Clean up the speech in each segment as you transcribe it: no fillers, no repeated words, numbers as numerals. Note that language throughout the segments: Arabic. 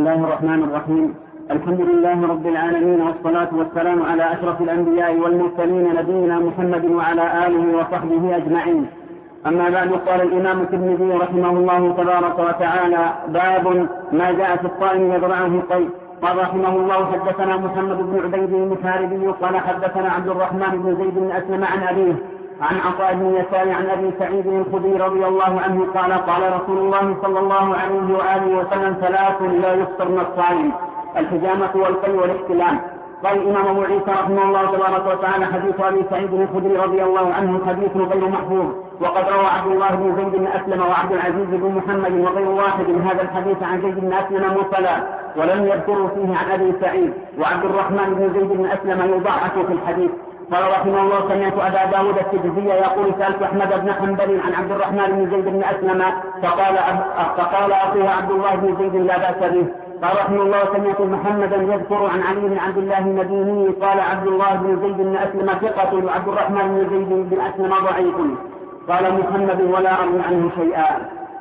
الله الرحمن الرحيم. الحمد لله رب العالمين، والصلاة والسلام على أشرف الأنبياء والمرسلين نبينا محمد وعلى آله وصحبه أجمعين. أما بعد، قال الإمام الترمذي رحمه الله تبارك وتعالى: باب ما جاء في الصائم يضرعه القيء. قال رحمه الله: حدثنا محمد بن عبيد المحاربي قال حدثنا عبد الرحمن بن زيد بن أسلم عن أبيه عن عطاء بن يسار عن أبي سعيد الخدري رضي الله عنه قال: قال رسول الله صلى الله عليه وآله وسلم: ثلاث لا يفطرن الصائم: الحجامة والقيء والاحتلام. قال الإمام أبو عيسى رحمه الله تبارك وتعالى: حديث أبي سعيد الخدري رضي الله عنه حديث غير محفوظ، وقد روى عبد الله بن زيد بن أسلم وعبد العزيز بن محمد وغير واحد هذا الحديث عن زيد بن أسلم مرسلا، ولم يذكروا فيه عن أبي سعيد، وعبد الرحمن بن زيد بن أسلم يضاعف في الحديث. قال رحمه الله: سمعت أبا داود الترمذي يقول: سألت أحمد بن حنبل عن عبد الرحمن بن زيد بن أسلم فقال أخوه عبد الله بن زيد: لا بأس به. قال رحمه الله: سمعت محمدا يذكر عن علي بن عبد الله المديني قال: عبد الله بن زيد بن أسلم ثقة، وعبد الرحمن بن زيد بن أسلم ضعيف. قال محمد: ولا أروي عنه شيئا.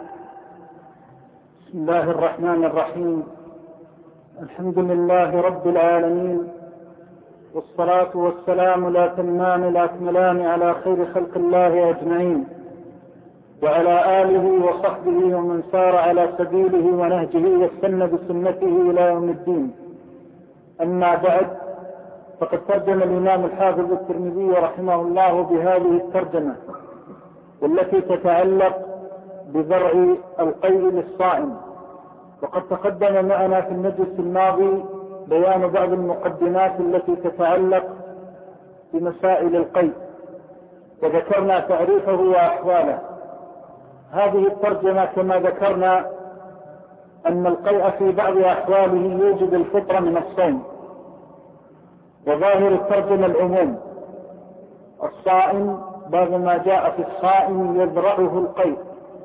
بسم الله الرحمن الرحيم. الحمد لله رب العالمين، والصلاة والسلام الأتمان الأكملان على خير خلق الله أجمعين، وعلى آله وصحبه ومن سار على سبيله ونهجه واستنى بسنته إلى يوم الدين. أما بعد، فقد ترجم الإمام الحافظ الترمذي رحمه الله بهذه الترجمة، والتي تتعلق بذرع القيء للصائم. وقد تقدم معنا في المجلس الماضي بيان بعض المقدمات التي تتعلق بمسائل القيء، وذكرنا تعريفه وأحواله. هذه الترجمة كما ذكرنا أن القيء في بعض أحواله يوجب الفطر من الصوم، وظاهر الترجمة العموم: الصائم بعض ما جاء في الصائم يذرعه القيء،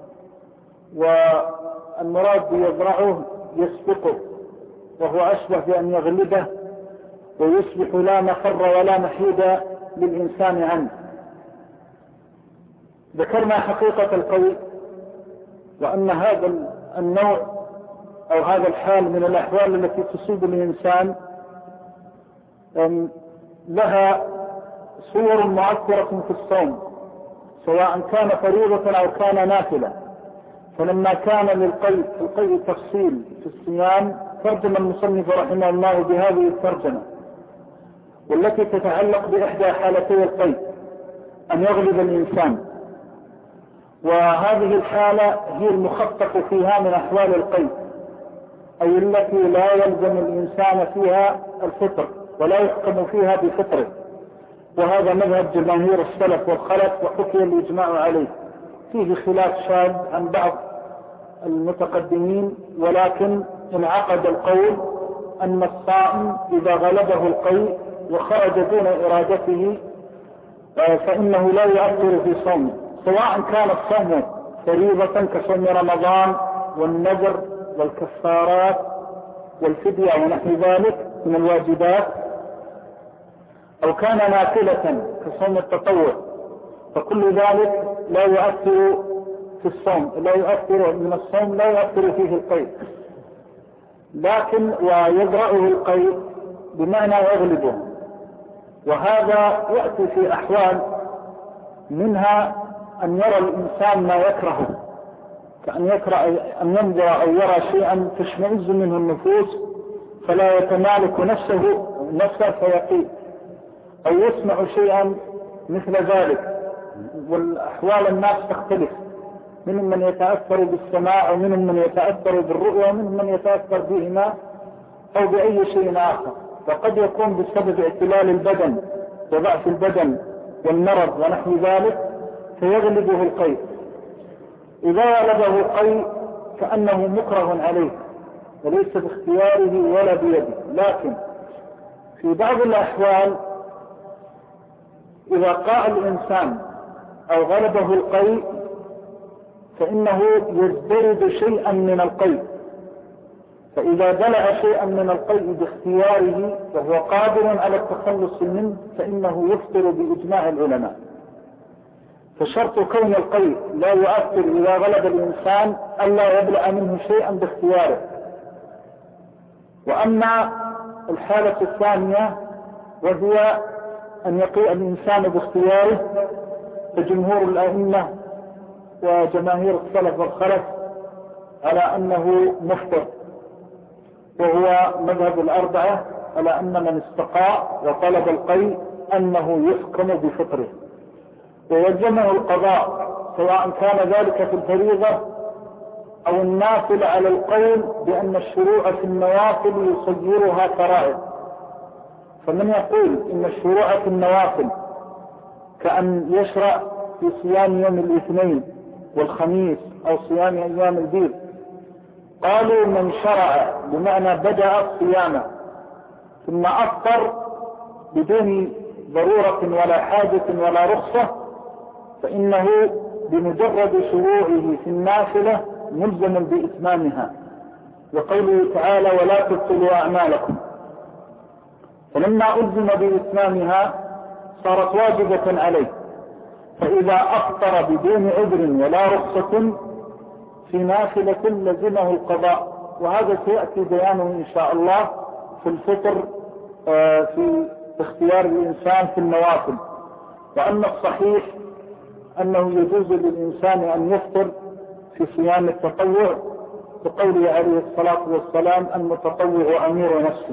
والمراد يذرعه يسبقه، وهو أشبه بأن يغلبه ويصبح لا مفر ولا محيد للإنسان عنه. ذكرنا حقيقة القيء، وأن هذا النوع أو هذا الحال من الأحوال التي تصيب الإنسان لها صور مؤثرة في الصوم، سواء كان فريضة أو كان نافلة. فلما كان للقيء تفصيل في الصيام، ترجم المصنف رحمه الله بهذه الترجمة، والتي تتعلق بإحدى حالتي القيء: أن يغلب الإنسان. وهذه الحالة هي المخطط فيها من أحوال القيء، أي التي لا يلزم الإنسان فيها الفطر ولا يحكم فيها بفطره. وهذا مذهب جماهير السلف والخلف، وحكي الإجماع عليه. فيه خلاف شاذ عن بعض المتقدمين، ولكن انعقد القول أن الصائم إذا غلبه القيء وخرج دون إرادته فإنه لا يؤثر في صومه، سواء كان الصوم فريضة كصوم رمضان والنذر والكفارات والفدية ونحو ذلك من الواجبات، أو كان نافلة كصوم التطوع، فكل ذلك لا يؤثر في الصوم، لا يؤثر من الصوم، لا يؤثر فيه القيء. لكن ويذرعه القيء بمعنى يغلبه، وهذا يأتي في أحوال، منها أن يرى الإنسان ما يكرهه، كأن أن ينظر أو يرى شيئا تشمئز منه النفوس فلا يتمالك نفسه فيقيء، أو يسمع شيئا مثل ذلك. والأحوال الناس تختلف، منهم من يتأثر بالسماع، ومنهم من يتأثر بالرؤية، ومنهم من يتأثر بهما أو بأي شيء آخر. وقد يكون بسبب اعتلال البدن وضعف البدن والمرض ونحو ذلك فيغلبه القيء. إذا غلبه القيء كأنه مكره عليه وليس باختياره ولا بيده. لكن في بعض الأحوال إذا قاء الإنسان أو غلبه القيء فإنه يزدرد شيئا من القيء، فإذا بلغ شيئا من القيء باختياره وهو قادر على التخلص منه فإنه يفطر بإجماع العلماء. فشرط كون القيء لا يؤثر إذا غلب الإنسان ألا يبلع منه شيئا باختياره، وأما الحالة الثانية وهي أن يقيء الإنسان باختياره، فجمهور الأئمة وجماهير السلف والخلف على أنه مفطر، وهو مذهب الأربعة على أن من استقاء وطلب القيء أنه يحكم بفطره ويلزمه القضاء، سواء كان ذلك في الفريضة أو النافل، على القول بأن الشروع في النوافل يصيرها فرائض. فمن يقول إن الشروع في النوافل كأن يشرع في صيام يوم الاثنين والخميس أو صيام أيام البيض، قالوا من شرع بمعنى بدأ الصيام ثم أفطر بدون ضرورة ولا حاجة ولا رخصة، فإنه بمجرد شروعه في النافلة ملزم بإتمامها، وقوله تعالى ولا تبطلوا أعمالكم. فلما ألزم بإتمامها صارت واجبة عليه، فإذا أفطر بدون عذر ولا رخصة في نافلة لزمه القضاء، وهذا سيأتي بيانه إن شاء الله في الفطر في اختيار الإنسان في النوافل. وأما الصحيح أنه يجوز للإنسان أن يفطر في صيام التطوع، بقوله عليه الصلاة والسلام المتطوع أمير نفسه.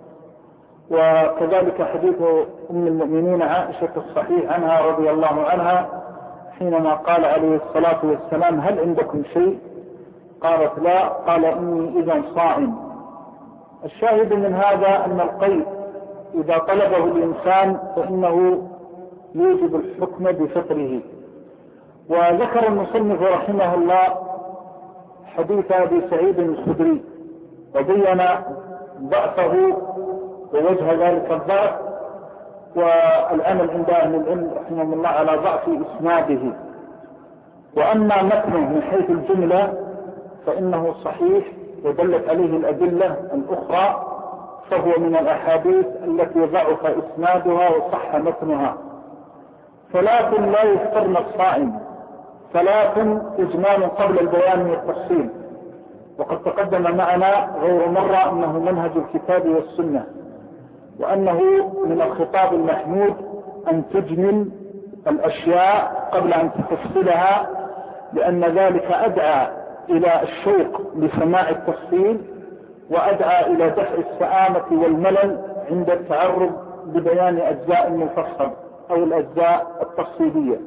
وكذلك حديث أم المؤمنين عائشة الصحيح عنها رضي الله عنها حينما قال عليه الصلاة والسلام هل عندكم شيء؟ قالت لا، قال إني إذا صائم. الشاهد من هذا أن القيء إذا طلبه الإنسان فإنه يوجب الحكم بفطره. وذكر المصنف رحمه الله حديث أبي سعيد الخدري وبين ضعفه ووجه ذلك الضعف، والعمل عند أهل العلم رحمه الله على ضعف إسناده. وأما متنه من حيث الجملة فإنه صحيح ودلت عليه الأدلة الأخرى، فهو من الأحاديث التي ضعف إسنادها وصح متنها. ثلاث لا يفطرن الصائم، ثلاث إجمال قبل البيان والتفصيل، وقد تقدم معنا غير مرة أنه منهج الكتاب والسنة، وأنه من الخطاب المحمود أن تجمل الأشياء قبل أن تفصلها، لأن ذلك أدعى إلى الشوق لسماع التفصيل، وأدعى إلى دفع السآمة والملل عند التعرض لبيان أجزاء المفصل أو الأجزاء التفصيلية.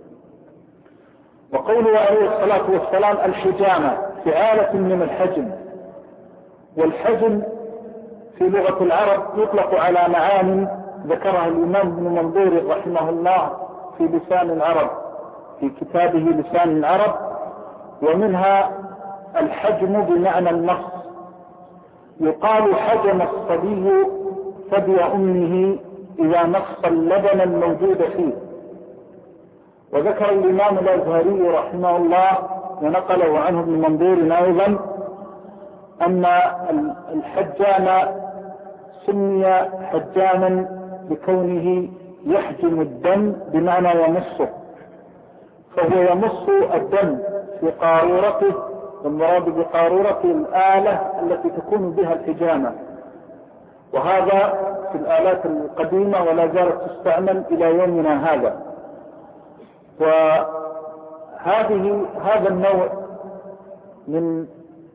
وقوله عليه الصلاة والسلام الحجامة فعالة من الحجم، والحجم في لغة العرب يطلق على معان ذكرها الإمام ابن منظور رحمه الله في لسان العرب في كتابه لسان العرب، ومنها الحجم بمعنى النص. يقال حجم الصبي ثدي أمه إذا نص اللبن الموجود فيه. وذكر الإمام الأزهري رحمه الله ونقله عنه ابن منظور أيضا أن الحجام سمي حجاما لكونه يحجم الدم بمعنى يمصه، فهو يمص الدم في قارورته، والمراد بقارورته الآلة التي تكون بها الحجامة، وهذا في الآلات القديمة ولا زالت تستعمل إلى يومنا هذا. هذا النوع من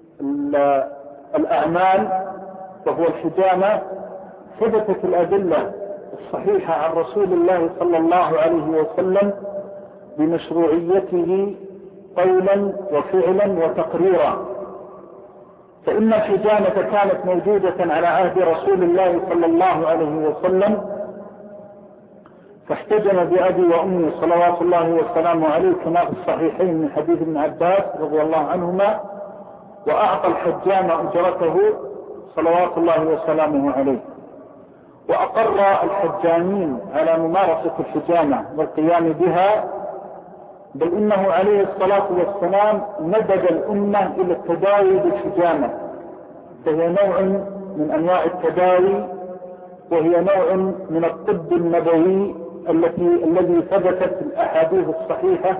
الأعمال وهو الحجامة ثبتت الأدلة الصحيحة عن رسول الله صلى الله عليه وسلم بمشروعيته قولا وفعلا وتقريرا. فإن الحجامة كانت موجودة على عهد رسول الله صلى الله عليه وسلم، فاحتجم بأبي وأمي صلوات الله وسلامه عليه كما في الصحيحين من حديث ابن عباس رضي الله عنهما، وأعطى الحجام أجرته صلوات الله وسلامه عليه. وأقر الحجامين على ممارسة الحجامة والقيام بها، بل إنه عليه الصلاة والسلام ندب الأمة إلى التداوي بالحجامة، فهي نوع من أنواع التداوي، وهي نوع من الطب النبوي الذي ثبتت الأحاديث الصحيحة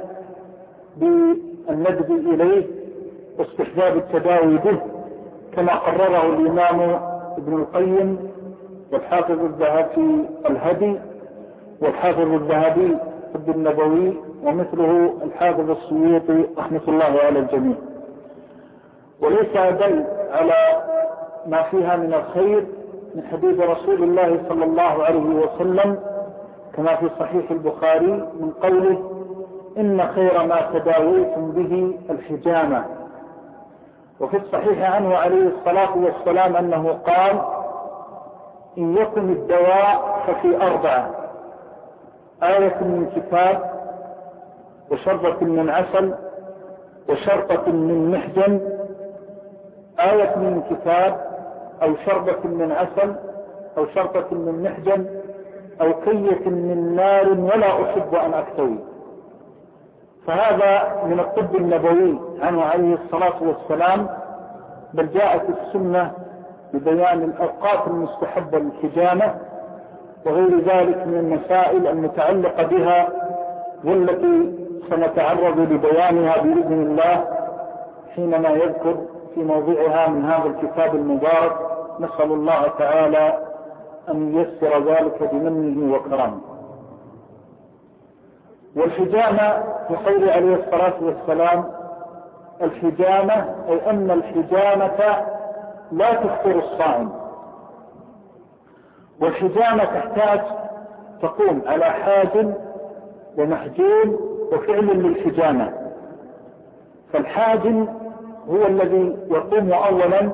بالندب إليه واستحباب التداوي به، كما قرره الإمام ابن القيم والحافظ الذهبي في الهدي والحافظ الذهبي في الطب النبوي ومثله الحافظ السيوطي رحمة الله على الجميع. وليس أدل على ما فيها من الخير من حديث رسول الله صلى الله عليه وسلم كما في صحيح البخاري من قوله إن خير ما تداويتم به الحجامة. وفي الصحيح عنه عليه الصلاة والسلام أنه قال إن يكن الدواء ففي 4: آية من كتاب، وشربة من عسل، وشرطة من محجن. آية من كتاب أو شربة من عسل أو شرطة من محجن أو كية من نار ولا أحب أن أكتوي. فهذا من الطب النبوي عنه عليه الصلاة والسلام، بل جاءت السنة ببيان الأوقات المستحبة للحجامة وغير ذلك من المسائل المتعلقة بها والتي سنتعرض لبيانها بإذن الله حينما يذكر في موضعها من هذا الكتاب المبارك. نسأل الله تعالى أن ييسر ذلك بمنه وكرمه. والحجامة في قوله عليه الصلاة والسلام الحجامة، أي أن الحجامة لا تفطر الصائم. والحجامة تحتاج تقوم على حاجم ومحجوم وفعل للحجامة. فالحاجم هو الذي يقوم أولا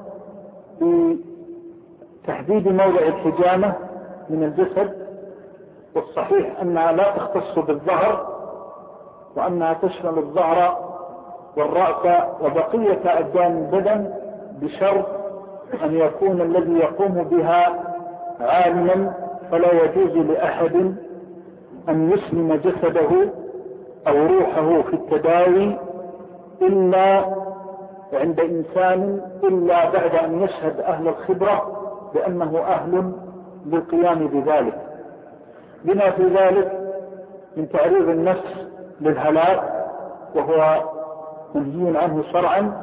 بتحديد موضع الحجامة من الجسد، والصحيح أنها لا تختص بالظهر وأنها تشمل الظهر والرأس وبقية أبدان البدن بشرط أن يكون الذي يقوم بها عالما، فلا يجوز لأحد أن يسلم جسده أو روحه في التداوي إلا عند إنسان إلا بعد أن يشهد أهل الخبرة بأنه أهل للقيام بذلك، بما في ذلك من تعريض النفس للهلاك وهو منهي عنه شرعا.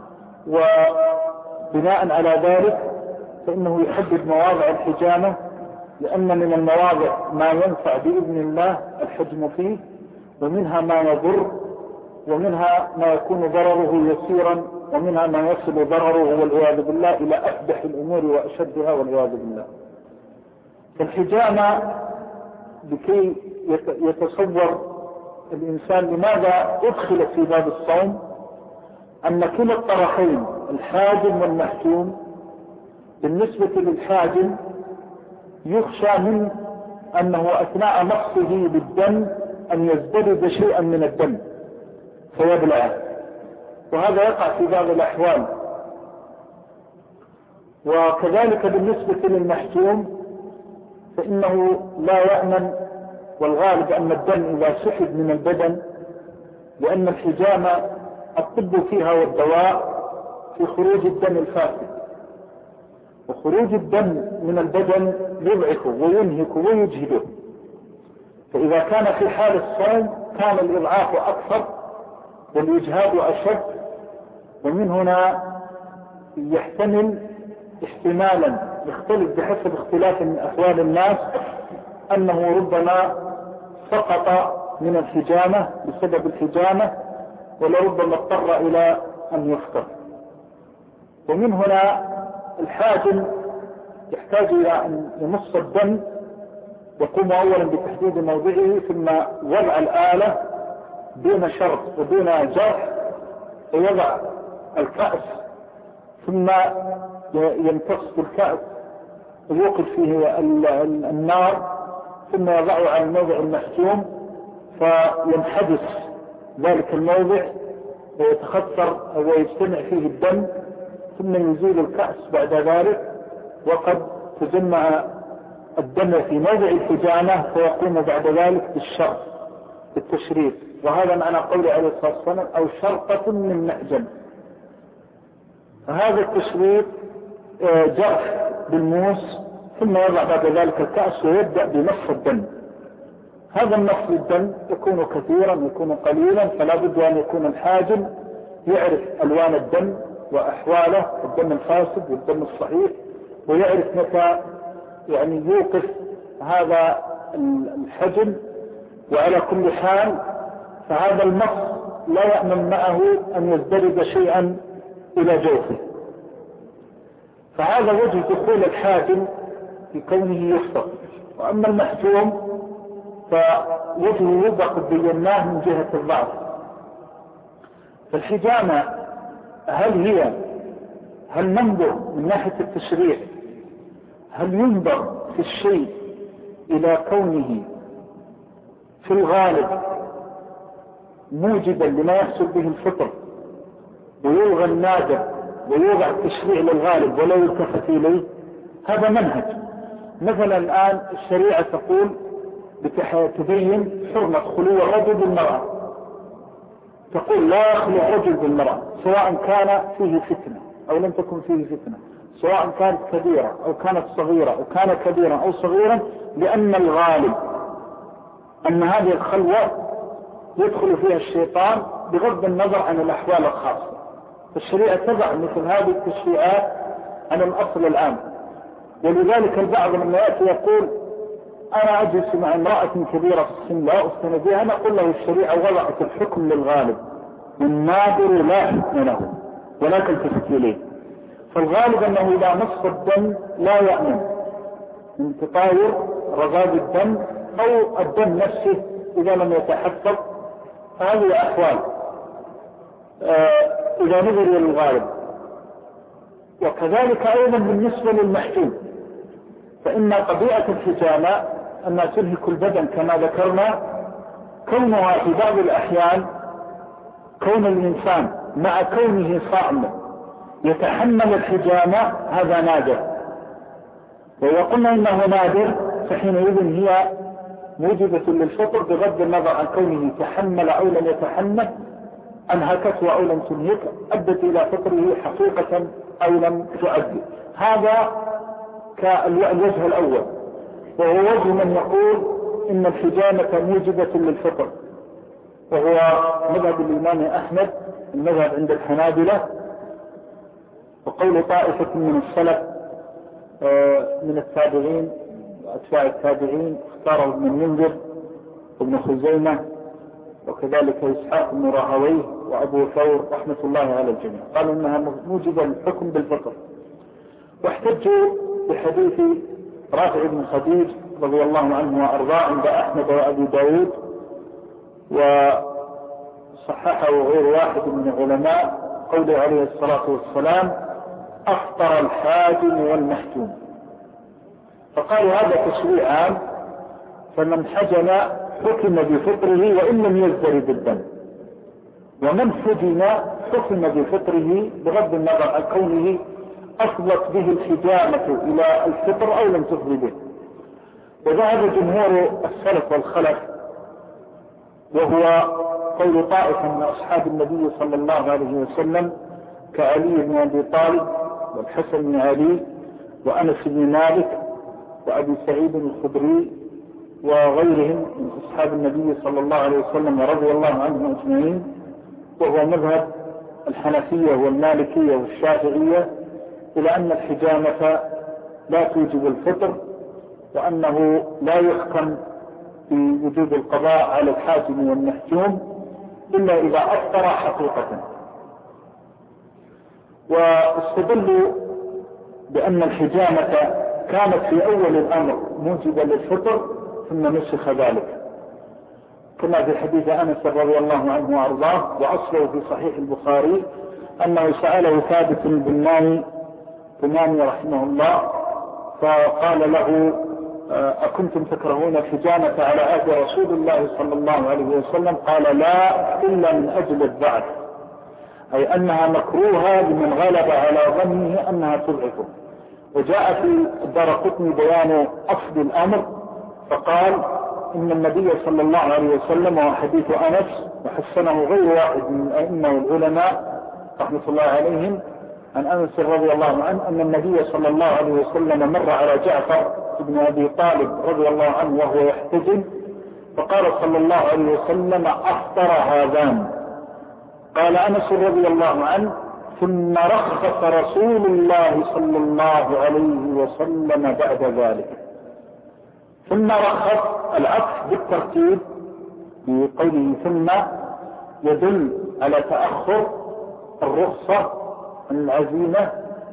وبناء على ذلك فإنه يحدد مواضع الحجامة، لأن من المواضع ما ينفع بإذن الله الحجم فيه، ومنها ما يضر، ومنها ما يكون ضرره يسيرا، ومنها ما يصل ضرره والعياذ بالله إلى أفدح الأمور وأشدها والعياذ بالله. فالحجامة لكي يتصور الإنسان لماذا أدخل في باب الصوم أن كلا الطرفين الحاجم والمحجوم، بالنسبة للحاجم يخشى من أنه أثناء مصه بالدم أن يزدرد شيئا من الدم فيبلعه، وهذا يقع في بعض الأحوال. وكذلك بالنسبة للمحجوم فإنه لا يأمن، والغالب أن الدم إذا سحب من البدن، لأن الحجامة الطب فيها والدواء في خروج الدم الفاسد، وخروج الدم من البدن يضعفه وينهك ويجهده. فإذا كان في حال الصوم كان الإضعاف أكثر والإجهاد أشد، ومن هنا يحتمل احتمالا يختلف بحسب اختلاف من أحوال الناس أنه ربما سقط من الحجامة بسبب الحجامة، ولربما اضطر إلى أن يفطر. ومن هنا الحاجم يحتاج إلى أن يمص الدم، يقوم أولا بتحديد موضعه ثم وضع الآلة دون شرط ودون جرح، ويضع الكأس ثم يمتص بالكأس ويوقد فيه النار، ثم يضعه على الموضع المحجوم فينحدث ذلك الموضع ويتخثر ويجتمع فيه الدم، ثم يزيل الكأس بعد ذلك وقد تجمع الدم في موضع الحجامة، فيقوم بعد ذلك بالشرط بالتشريف. وهذا معنى قوله عليه الصلاة والسلام أو شرطة من محجم. فهذا التشريف جرح بالموس، ثم يضع بعد ذلك الكأس ويبدأ بمص الدم. هذا النص الدم يكون كثيرا يكون قليلا، فلا بد أن يكون الحاجم يعرف ألوان الدم وأحواله، الدم الفاسد والدم الصحيح، ويعرف متى يعني يوقف هذا الحجم. وعلى كل حال فهذا المص لا يأمن معه أن يزدرج شيئا إلى جوفه. فهذا وجه دخول الحاجم في كونه يفطر. وأما المحجوم فوجهه قد بيناه من جهة الضعف. فالحجامة هل ننظر من ناحية التشريع، هل ينظر في الشيء إلى كونه في الغالب موجبا لما يحصل به الفطر ويلغى النادر ويوضع التشريع للغالب ولا يلتفت إليه؟ هذا منهج. مثلا الآن الشريعة تقول تبين حرمة خلو الرجل بالمرأة، تقول لا يخلو الرجل بالمرأة سواء كان فيه فتنة أو لم تكن فيه فتنة، سواء كانت كبيرة أو كانت صغيرة أو كان كبيرا أو صغيرا، لأن الغالب أن هذه الخلوة يدخل فيها الشيطان بغض النظر عن الأحوال الخاصة. فالشريعة تضع مثل هذه التشريعات على الأصل العام. ولذلك البعض لما يأتي يقول أنا أجلس مع امرأة كبيرة في السن لا أفتن بها، أنا أقول له الشريعة وضعت الحكم للغالب والنادر لا حكم له ولا تلتفت إليه. فالغالب أنه إذا مص الدم لا يأمن من تطاير رذاذ الدم أو الدم نفسه إذا لم يتحقق. هذه أحوال إذا نظر إلى الغالب. وكذلك أيضا بالنسبة للمحجوم، فإن طبيعة الحجامة أنها ترهق البدن كما ذكرنا، كونها في بعض الأحيان كون الإنسان مع كونه صائما يتحمل الحجامة هذا نادر. وإذا قلنا إنه نادر فحينئذ هي موجبة للفطر بغض النظر عن كونه تحمل أو لم يتحمل، أنهكته أو لم تنهك، أدت إلى فطره حقيقة أو لم تؤدي. هذا كالوجه الأول، وهو وجه من يقول إن الحجامة موجبة للفطر، وهو مذهب الإمام أحمد، المذهب عند الحنابلة، وقول طائفة من السلف من التابعين وأتباع التابعين، اختاره ابن المنذر وابن خزيمة وكذلك إسحاق بن راهويه وأبو ثور رحمة الله على الجميع، قالوا إنها موجبة للحكم بالفطر. واحتجوا بحديث رافع بن خديج رضي الله عنه وأرضاه عند أحمد وأبي داود، وصححه غير واحد من العلماء، قوله عليه الصلاة والسلام أفطر الحاجم والمحجوم. فقالوا هذا تشريع عام، فمن حجم حكم بفطره وإن لم يزدرد الدم، ومن حجم حكم بفطره بغض النظر عن كونه أفضت به الحجامة إلى الفطر أو لم تفضي به. وذهب جمهور السلف والخلف، وهو قول طائفة من أصحاب النبي صلى الله عليه وسلم كعلي بن أبي طالب والحسن بن علي وأنس بن مالك وأبي سعيد الخدري وغيرهم من أصحاب النبي صلى الله عليه وسلم رضي الله عنهم أجمعين، وهو مذهب الحنفية والمالكية والشافعية، إلى أن الحجامة لا توجب الفطر، وأنه لا يحكم بوجوب القضاء على الحاجم والمحجوم إلا إذا أفطر حقيقة. واستدلوا بأن الحجامة كانت في أول الأمر موجبة للفطر ثم نسخ ذلك، كما في حديث أنس رضي الله عنه وأرضاه، وأصله في صحيح البخاري أنه سأله ثابت بن بناني رحمه الله فقال له أكنتم تكرهون الحجامة على عهد رسول الله صلى الله عليه وسلم؟ قال لا، إلا من أجل الضعف، أي أنها مكروهة لمن غلب على ظنه أنها تضعفه. وجاء في الدارقطني بيان أصل الأمر، فقال إن النبي صلى الله عليه وسلم، وحديث أنس وحسنه غير واحد من أئمة العلماء رحمة الله عليهم عن أنس رضي الله عنه، أن النبي صلى الله عليه وسلم مر على جعفر بن أبي طالب رضي الله عنه وهو يحتجم، فقال صلى الله عليه وسلم أفطر هذان. قال أنس رضي الله عنه في ثم رخص رسول الله صلى الله عليه وسلم بعد ذلك. ثم رخص العطف بالترتيب بقوله ثم يدل على تأخر الرخصة عن العزيمة،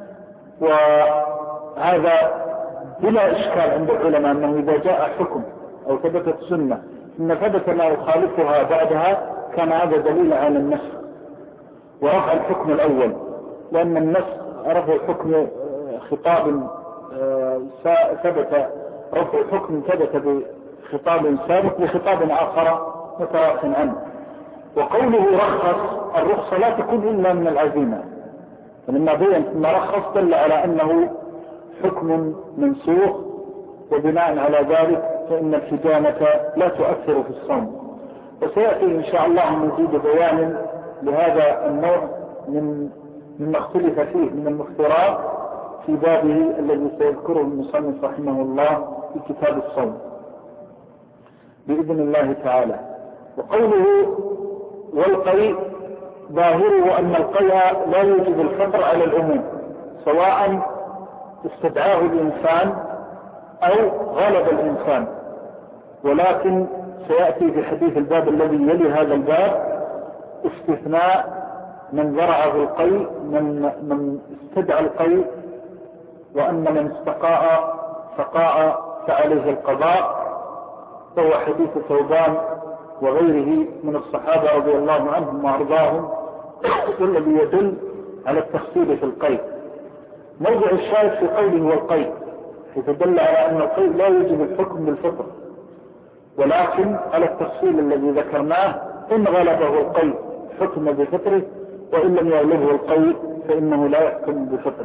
وهذا بلا إشكال عند العلماء أنه إذا جاء حكم أو ثبتت سنة ثم ثبت ما يخالفها بعدها كان هذا دليل على النسخ ورفع الحكم الأول، لأن النسخ رفع الحكم خطاب ثبت، رفع الحكم ثبت بخطاب سابق بخطاب آخر متراخٍ عنه. وقوله رخص الرخصة لا تكون إلا من العزيمة، فلما بين ثم رخص دل على أنه حكم منسوخ، وبناء على ذلك فإن الحجامة لا تؤثر في الصوم. وسيأتي إن شاء الله مزيد بيان لهذا النوع مما اختلف فيه من المفترات في بابه الذي سيذكره المصنف رحمه الله في كتاب الصوم بإذن الله تعالى. وقوله والقيء ظاهره أن القيء لا يوجب الفطر على العموم سواء استدعاه الإنسان أو غلب الإنسان، ولكن سيأتي في حديث الباب الذي يلي هذا الباب استثناء من ذرعه القيء، من استدعى القيء، وأن من استقاء فعليه القضاء، وهو حديث ثوبان وغيره من الصحابة رضي الله عنهم وأرضاهم، والذي يدل على التفصيل في القيء. موضع الشاهد في قوله والقيء حيث دل على أن القيء لا يجب الحكم بالفطر، ولكن على التفصيل الذي ذكرناه إن غلبه القيء حكم بفطره، وإن لم يغلبه القيء فإنه لا يحكم بفطره.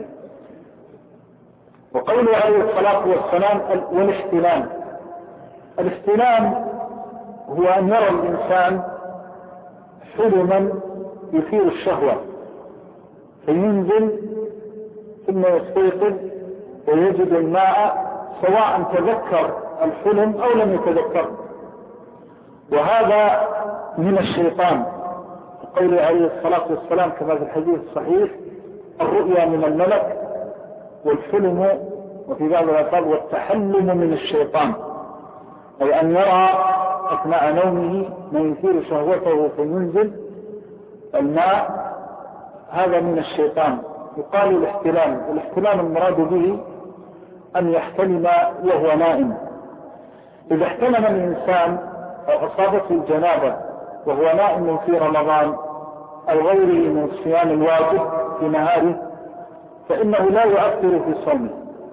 وقوله عليه الصلاة والسلام والاحتلام، الاحتلام هو أن يرى الإنسان حلما يثير الشهوة فينزل ثم يستيقظ ويجد الماء سواء تذكر الحلم أو لم يتذكر، وهذا من الشيطان. قوله عليه الصلاة والسلام كما في الحديث الصحيح الرؤيا من الملك والحلم وفي بعض الألفاظ والتحلم من الشيطان، أي أن يرى أثناء نومه ما يثير شهوته فينزل الماء، هذا من الشيطان. يقال الاحتلام، والاحتلام المراد به أن يحتلم وهو نائم. إذا احتلم الإنسان أو أصابته الجنابة وهو نائم في رمضان أو غيره من الصيام الواجب في نهاره فإنه لا يؤثر في صومه،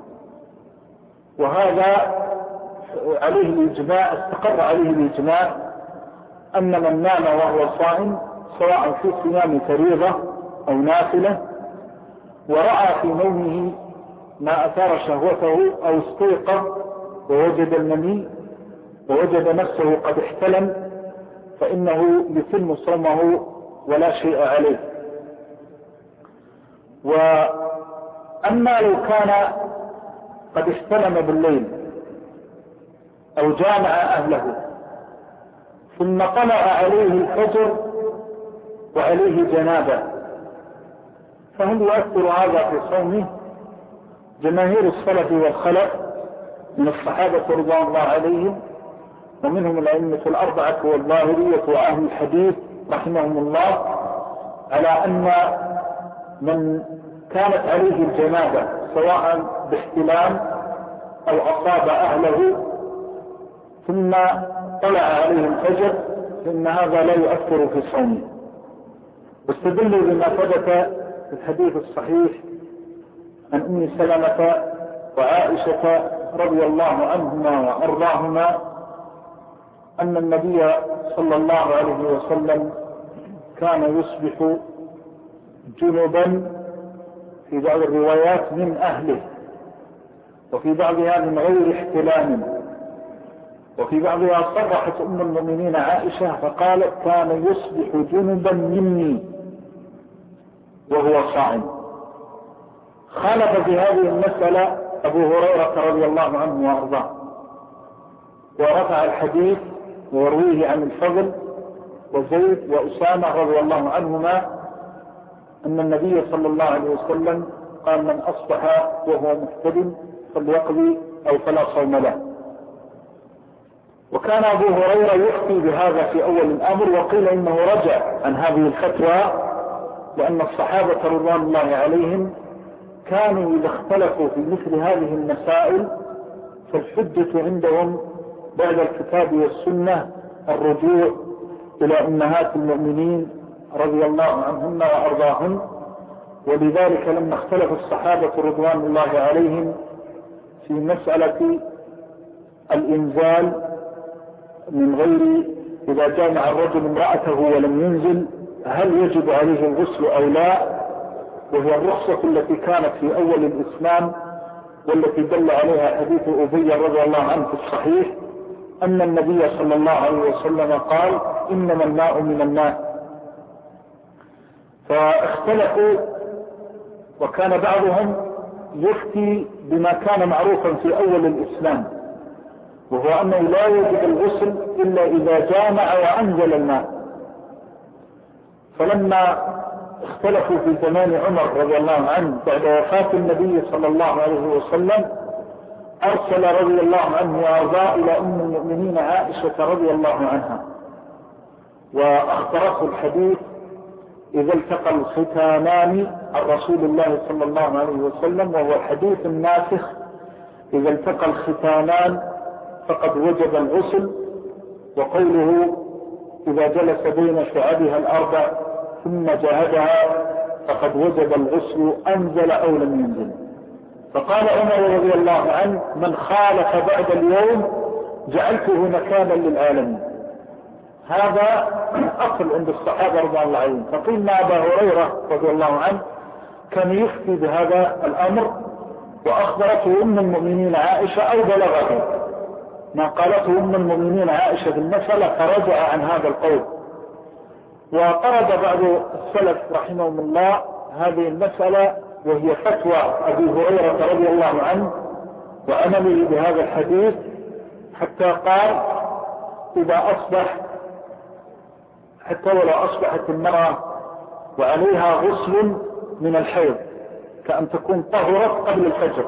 وهذا عليه الإجماع، استقر عليه الإجماع أن من نام وهو صائم سواء في صيام فريضة أو نافلة ورأى في نومه ما أثار شهوته أو استيقظ ووجد المني ووجد نفسه قد احتلم فإنه يتم صومه ولا شيء عليه. وأما لو كان قد احتلم بالليل أو جامع أهله ثم طلع عليه الفجر وعليه جنابة فهل يؤثر هذا في صومه؟ جماهير السلف والخلف من الصحابة رضوان الله عليهم ومنهم الأئمة الأربعة والظاهرية وأهل الحديث رحمهم الله على أن من كانت عليه الجنابة سواء باحتلام أو أصاب أهله ثم طلع عليه الفجر فإن هذا لا يؤثر في صومه. واستدلوا بما ثبت في الحديث الصحيح عن أم سلمة وعائشة رضي الله عنهما وأرضاهما أن النبي صلى الله عليه وسلم كان يصبح جنبا في بعض الروايات من أهله، وفي بعضها من غير احتلام، وفي بعضها صرحت أم المؤمنين عائشة فقالت كان يصبح جنبا مني وهو صائم. خالف في هذه المسألة أبو هريرة رضي الله عنه وأرضاه ورفع الحديث ويرويه عن الفضل وزيد وأسامة رضي الله عنهما أن النبي صلى الله عليه وسلم قال: من أصبح وهو محتلم فليقضي أو فلا صوم له. وكان أبو هريرة يفتي بهذا في أول الأمر، وقيل إنه رجع عن هذه الفتوى، لأن الصحابة رضوان الله عليهم كانوا إذا اختلفوا في مثل هذه المسائل فالحجة عندهم بعد الكتاب والسنة الرجوع إلى أمهات المؤمنين رضي الله عنهن وأرضاهن. ولذلك لما اختلف الصحابة رضوان الله عليهم في مسألة الإنزال من غير إذا جامع الرجل امرأته ولم ينزل هل يجب عليه الغسل أو لا، وهي الرخصة التي كانت في أول الإسلام والتي دل عليها حديث أبي رضي الله عنه في الصحيح أن النبي صلى الله عليه وسلم قال: إنما الماء من الماء. فاختلفوا، وكان بعضهم يفتي بما كان معروفا في أول الإسلام، وهو أنه لا يجب الغسل إلا إذا جامع وأنزل الماء. فلما اختلفوا في زمان عمر رضي الله عنه بعد وفاة النبي صلى الله عليه وسلم أرسل رضي الله عنه وأرضاه إلى أم المؤمنين عائشة رضي الله عنها، وأخبرته الحديث: إذا التقى الختانان عن رسول الله صلى الله عليه وسلم، وهو الحديث الناسخ: إذا التقى الختانان فقد وجب الغسل. وقوله: إذا جلس بين شعبها الأربع ثم جهدها فقد وجب الغسل أنزل أو لم ينزل. فقال عمر رضي الله عنه: من خالف بعد اليوم جعلته نكالا للعالمين. هذا أصل عند الصحابة رضي الله عنهم. فقلنا أبا هريرة رضي الله عنه كان يفتي بهذا الأمر، وأخبرته أم المؤمنين عائشة أو بلغه ما قالته أم المؤمنين عائشة بالمسألة، فرجع عن هذا القول. وطرد بعض السلف رحمهم الله هذه المسألة، وهي فتوى أبي هريرة رضي الله عنه وعمله بهذا الحديث، حتى قال: إذا أصبح، حتى ولو أصبحت المرأة وعليها غسل من الحيض كأن تكون طهرت قبل الفجر،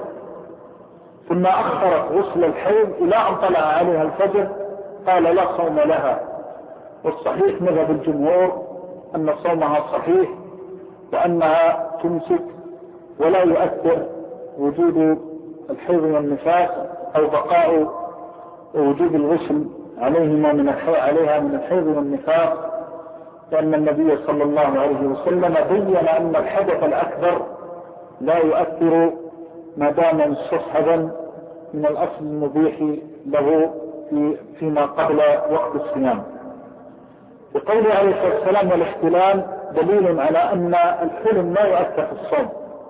ثم أخرت غسل الحيض إلى أن طلع عليها الفجر، قال: لا صوم لها. والصحيح مذهب الجمهور أن صومها صحيح، وأنها تمسك ولا يؤثر وجود الحيض والنفاس أو بقاء وجود الغسل عليها من الحيض والنفاس، لأن النبي صلى الله عليه وسلم بين أن الحدث الأكبر لا يؤثر ما دام مستصحبا من الأصل المبيح له فيما قبل وقت الصيام. بقوله عليه الصلاة والسلام: والاحتلام دليل على أن الحلم لا يؤثر في الصوم،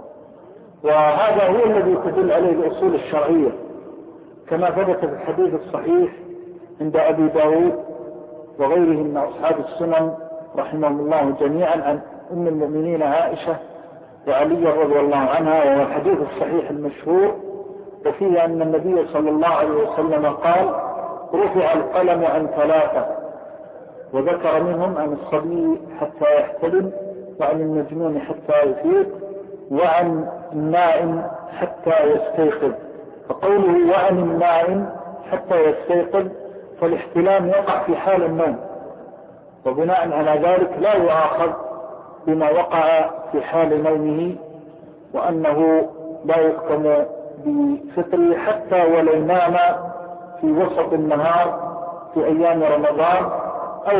وهذا هو الذي تدل عليه الأصول الشرعية، كما ثبت في الحديث الصحيح عند أبي داود وغيره من أصحاب السنن رحمهم الله جميعا عن أم المؤمنين عائشة وعلي رضي الله عنها، وهو الحديث الصحيح المشهور، وفيه أن النبي صلى الله عليه وسلم قال: رفع القلم عن ثلاثة، وذكر منهم عن الصبي حتى يحتلم، وعن المجنون حتى يفيق، وعن النائم حتى يستيقظ. فقوله وعن النائم حتى يستيقظ، فالاحتلام يقع في حال النوم، وبناء على ذلك لا يؤاخذ بما وقع في حال نومه، وأنه لا يحكم بفطره حتى ولو نام في وسط النهار في أيام رمضان أو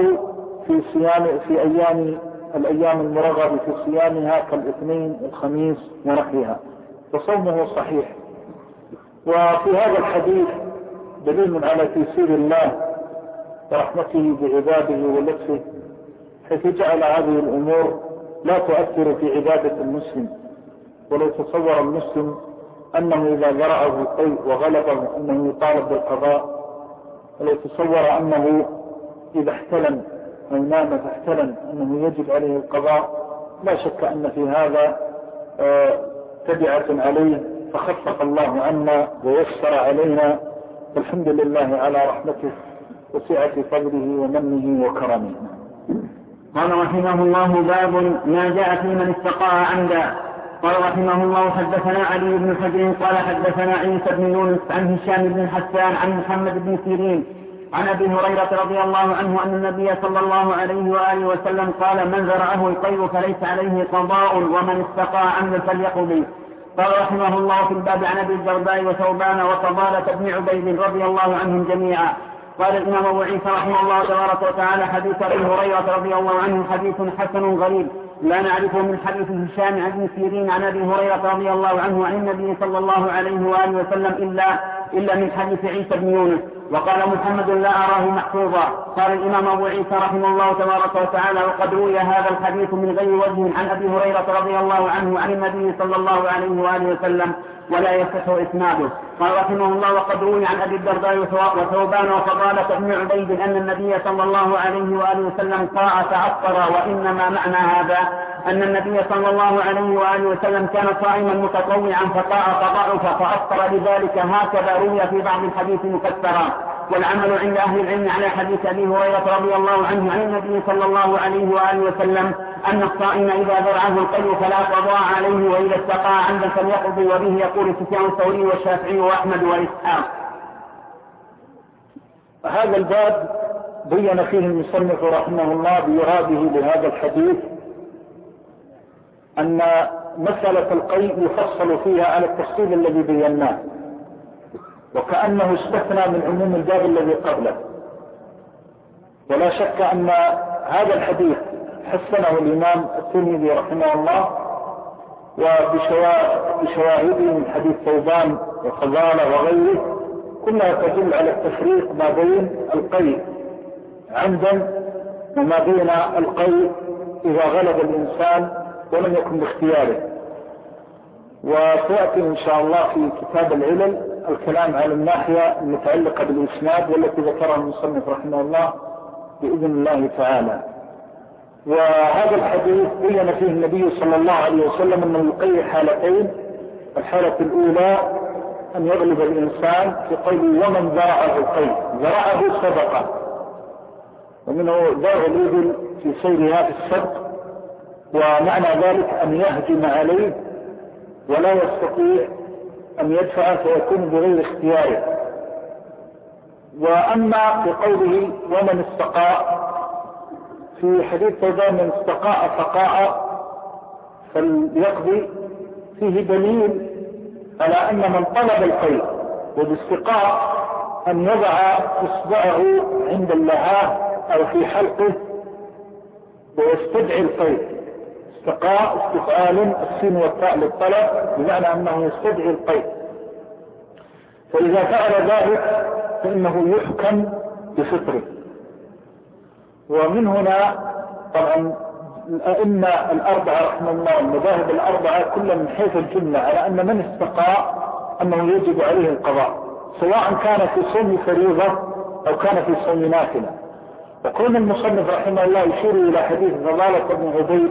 في الأيام المرغب في صيامها كالاثنين والخميس ونحوها، فصومه صحيح. وفي هذا الحديث دليل على تيسير الله ورحمته بعباده ولطفه، حيث جعل هذه الأمور لا تؤثر في عبادة المسلم. ولو تصور المسلم أنه إذا ذرعه قيء وغلبه أنه يطالب بالقضاء، ولو تصور أنه إذا احتلم أو نام فاحتلم أنه يجب عليه القضاء، لا شك أن في هذا تبعة عليه، فخفف الله عنا ويسر علينا، والحمد لله على رحمته وسعة فضله ومنه وكرمه. قال رحمه الله: باب ما جاء في من استقاء عمدا. قال رحمه الله: حدثنا علي بن حجر قال حدثنا عيسى بن يونس عن هشام بن حسان عن محمد بن سيرين عن أبي هريرة رضي الله عنه أن النبي صلى الله عليه وآله وسلم قال: من زرعه القيء فليس عليه قضاء ومن استقاء عمدا فليقضي. قال رحمه الله في الباب عن أبي الدرداء وثوبان وفضالة بن عبيد رضي الله عنهم جميعا. قال الإمام أبو عيسى رحمه الله تبارك وتعالى: حديث أبي هريرة رضي الله عنه حديث حسن غريب لا نعرفه من حديث هشام عن ابن سيرين عن أبي هريرة رضي الله عنه عن النبي صلى الله عليه وآله وسلم إلا من حديث عيسى بن يونس. وقال محمد: لا أراه محفوظا. قال الإمام أبو عيسى رحمه الله تبارك وتعالى: وقد روي هذا الحديث من غير وجه عن أبي هريرة رضي الله عنه عن النبي صلى الله عليه وآله وسلم ولا يصح إسناده. قال رحمه الله: وقد روي عن أبي الدرداء وثوبان وفضالة بن عبيد أن النبي صلى الله عليه وآله وسلم قاع فعطر، وإنما معنى هذا أن النبي صلى الله عليه وآله وسلم كان صائما متطوعا فقاع فضعف فأفطر لذلك. هكذا روي في بعض الحديث مكثرا. والعمل عند أهل العلم على حديث أبي هريرة رضي الله عنه عن النبي صلى الله عليه وآله وسلم أن الصائم إذا زرعه القيء فلا قضاء عليه وإذا استقاء عمدا فليقضي. وبه يقول سفيان الثوري والشافعي وأحمد وإسحاق. هذا الباب بين فيه المصنف رحمه الله بإراده لهذا الحديث أن مسألة القيء يفصل فيها على التفصيل الذي بيناه، وكأنه استثنى من عموم الباب الذي قبله. ولا شك أن هذا الحديث حسنه الإمام الترمذي رحمه الله وبشواهده من حديث ثوبان وفضالة وغيره، كلها تدل على التفريق ما بين القيء عمدا وما بين القيء إذا غلب الإنسان ولم يكن باختياره. وسيأتي إن شاء الله في كتاب العلل الكلام على الناحية المتعلقة بالإسناد والتي ذكرها المصنف رحمه الله بإذن الله تعالى. وهذا الحديث بين فيه النبي صلى الله عليه وسلم أنه القيء حالتين: الحالة الأولى أن يغلب الإنسان في قوله: ومن زرعه القيء، زرعه صدقة، ومنه زرع الإبل في سيرها في السبق، ومعنى ذلك أن يهجم عليه ولا يستطيع أن يدفع فيكون بغير اختياره. وأما في قوله: ومن استقاء، في حديث ثوبان: من استقاء فقاع فليقضي، فيه دليل على أن من طلب القيء والاستقاء أن يضع إصبعه عند اللهاه أو في حلقه ويستدعي القيء. استقاء استفعال السين والتاء للطلب بمعنى أنه يستدعي القيء، فإذا فعل ذلك فإنه يحكم بفطره. ومن هنا طبعا الأئمة الأربعة رحمه الله المذاهب الأربعة كل من حيث الجملة على أن من استقاء أنه يجب عليه القضاء، سواء كان في صوم فريضة أو كان في صوم نافلة. وكون المصنف رحمه الله يشير إلى حديث فضالة بن عبيد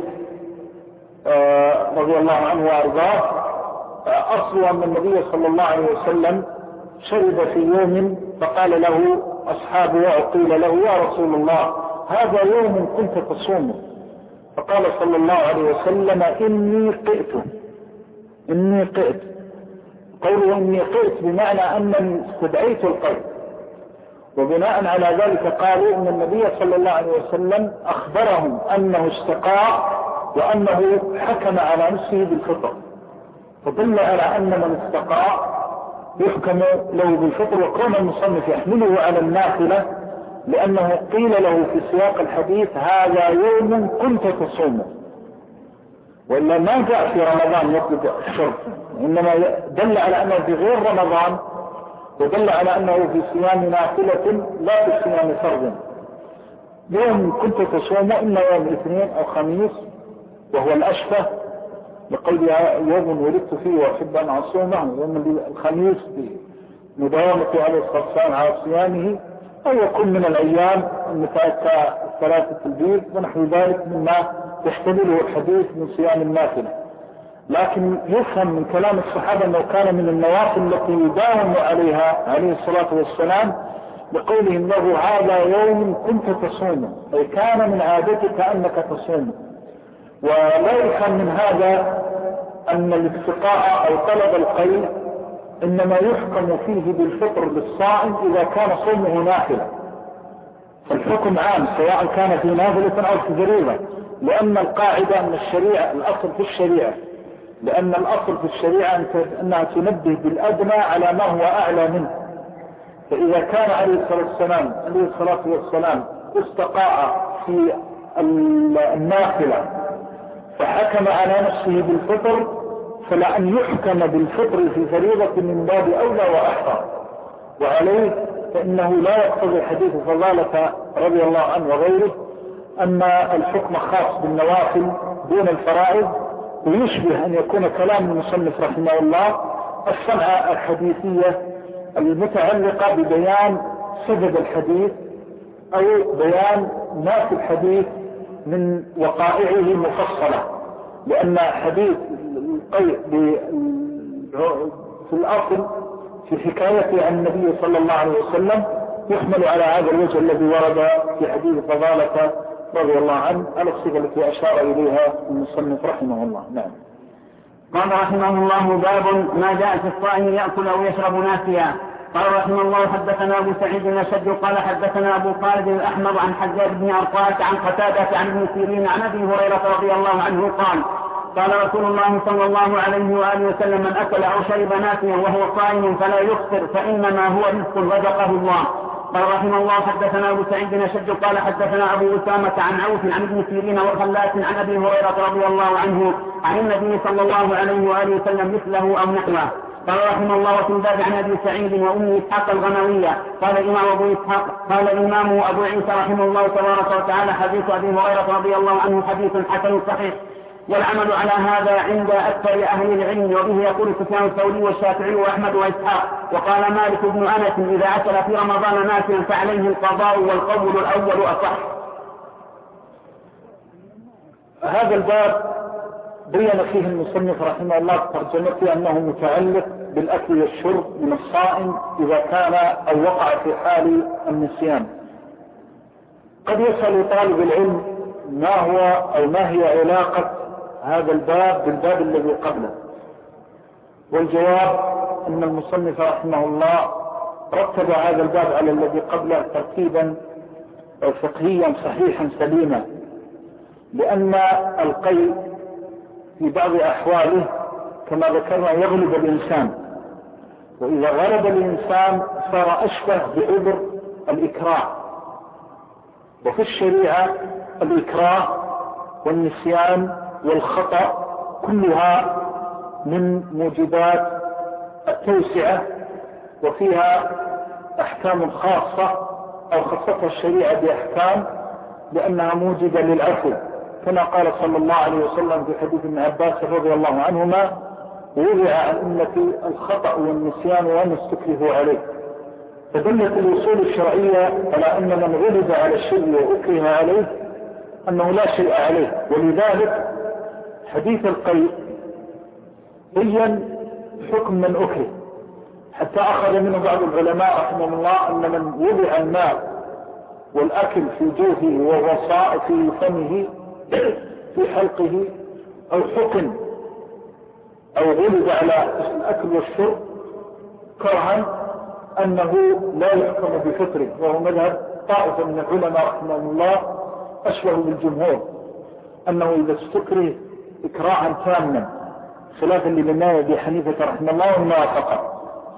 رضي الله عنه وأرضاه، أصل أن النبي صلى الله عليه وسلم شرب في يوم فقال له أصحابه وقيل له: يا رسول الله، هذا يوم كنت تصومه. فقال صلى الله عليه وسلم: إني قئت. قوله إني قئت بمعنى أنني استدعيت القيء. وبناء على ذلك قالوا أن النبي صلى الله عليه وسلم أخبرهم أنه استقاء وأنه حكم على نفسه بالفطر، فدل على أن من استقاء يحكم له بالفطر. وكون المصنف يحمله على النافلة لأنه قيل له في سياق الحديث: هذا يوم كنت تصومه، وإلا ما جاء في رمضان يطلب الشرب، إنما دل على أنه في غير رمضان، ودل على أنه في صيام نافلة لا في صيام فرض. يوم كنت تصومه إما يوم الاثنين أو خميس، وهو الأشبه لقول يوم ولدت فيه وأحب أن أصومه، يوم الخميس بمداومته عليه الصلاة والسلام على صيامه، أو يكون من الأيام المتأتى ثلاثة البيض ونحو ذلك مما يحتمله الحديث من صيام النافلة. لكن يفهم من كلام الصحابة أنه كان من النوافل التي يداوم عليها عليه الصلاة والسلام بقولهم له هذا يوم كنت تصومه، أي كان من عادتك أنك تصومه. ولا يفهم من هذا أن الاستقاء أو طلب القيء إنما يحكم فيه بالفطر للصائم إذا كان صومه نافلة، فالحكم عام سواء كان في نافلة أو في فريضة، لأن القاعدة أن الشريعة الأصل في الشريعة، لأن الأصل في الشريعة أنها تنبه بالأدنى على ما هو أعلى منه. فإذا كان عليه الصلاة والسلام استقاء في النافلة فحكم على نفسه بالفطر، فلأن يحكم بالفطر في فريضة من باب أولى وأحرى. وعليه فإنه لا يقتضي حديث فضالة رضي الله عنه وغيره أن الحكم خاص بالنوافل دون الفرائض، ويشبه أن يكون كلام المصنف رحمه الله الصنعة الحديثية المتعلقة ببيان سبب الحديث أو بيان ما في الحديث من وقائعه مفصلة، لأن حديث القيء في الأصل في حكايته عن النبي صلى الله عليه وسلم يحمل على هذا الوجه الذي ورد في حديث فضالة رضي الله عنه على الصيغة التي أشار إليها المصنف رحمه الله. نعم. قال رحمه الله: باب ما جاء في الصائم يأكل أو يشرب ناسيا. قال رحمه الله: حدثنا أبو سعيد الأشج قال حدثنا أبو خالد الأحمر عن حجاج بن أرطاة عن قتادة عن ابن سيرين عن أبي هريرة رضي الله عنه قال رسول الله صلى الله عليه وآله وسلم: من أكل أو شرب ناسيا وهو صائم فلا يفطر فإنما هو رزق رزقه الله. قال رحمه الله: حدثنا أبو سعيد الأشج قال حدثنا أبو أسامة عن عوف عن ابن سيرين وخلات عن أبي هريرة رضي الله عنه عن النبي صلى الله عليه وآله وسلم مثله أو نحوه. قال رحمه الله: وفي الباب عن أبي سعيد وأم إسحاق الغنوية. قال الإمام أبو عيسى رحمه الله تبارك وتعالى: حديث أبي هريرة رضي الله عنه حديث حسن صحيح، والعمل على هذا عند أكثر أهل العلم، وبه يقول سفيان الثوري والشافعي وأحمد وإسحاق. وقال مالك بن أنس: إذا أكل في رمضان ناسيا فعليه القضاء، والقول الأول أصح. هذا الباب بين فيه المصنف رحمه الله ترجمته أنه متعلق بالأكل والشرب من الصائم إذا كان أو وقع في حال النسيان. قد يسأل طالب العلم ما هو أو ما هي علاقة هذا الباب بالباب الذي قبله، والجواب أن المصنف رحمه الله رتب هذا الباب على الذي قبله ترتيبا فقهيا صحيحا سليما، لأن القيء في بعض أحواله كما ذكرنا يغلب الإنسان، وإذا غلب الإنسان صار أشبه بعذر الإكراه. وفي الشريعة الإكراه والنسيان والخطأ كلها من موجبات التوسعة، وفيها أحكام خاصة أو خصتها الشريعة بأحكام لأنها موجبة للعفو، كما قال صلى الله عليه وسلم في حديث ابن عباس رضي الله عنهما: وضع عن أمتي الخطأ والنسيان وما استكرهوا عليه. فدلت الوصول الشرعية على أن من غلب على الشيء وأكره عليه أنه لا شيء عليه، ولذلك حديث القيء بين حكم من أكره، حتى أخذ منه بعض العلماء رحمه الله أن من وضع الماء والأكل في جوفه وهو في فمه في حلقه أو حكم أو غلب على الأكل والشرب كرها أنه لا يحكم بفطره، وهو مذهب طائفة من العلماء رحمه الله أشبه بالجمهور، أنه إذا استكره إكراها تاما خلافا لبناء أبي حنيفة رحمه الله والموافقة.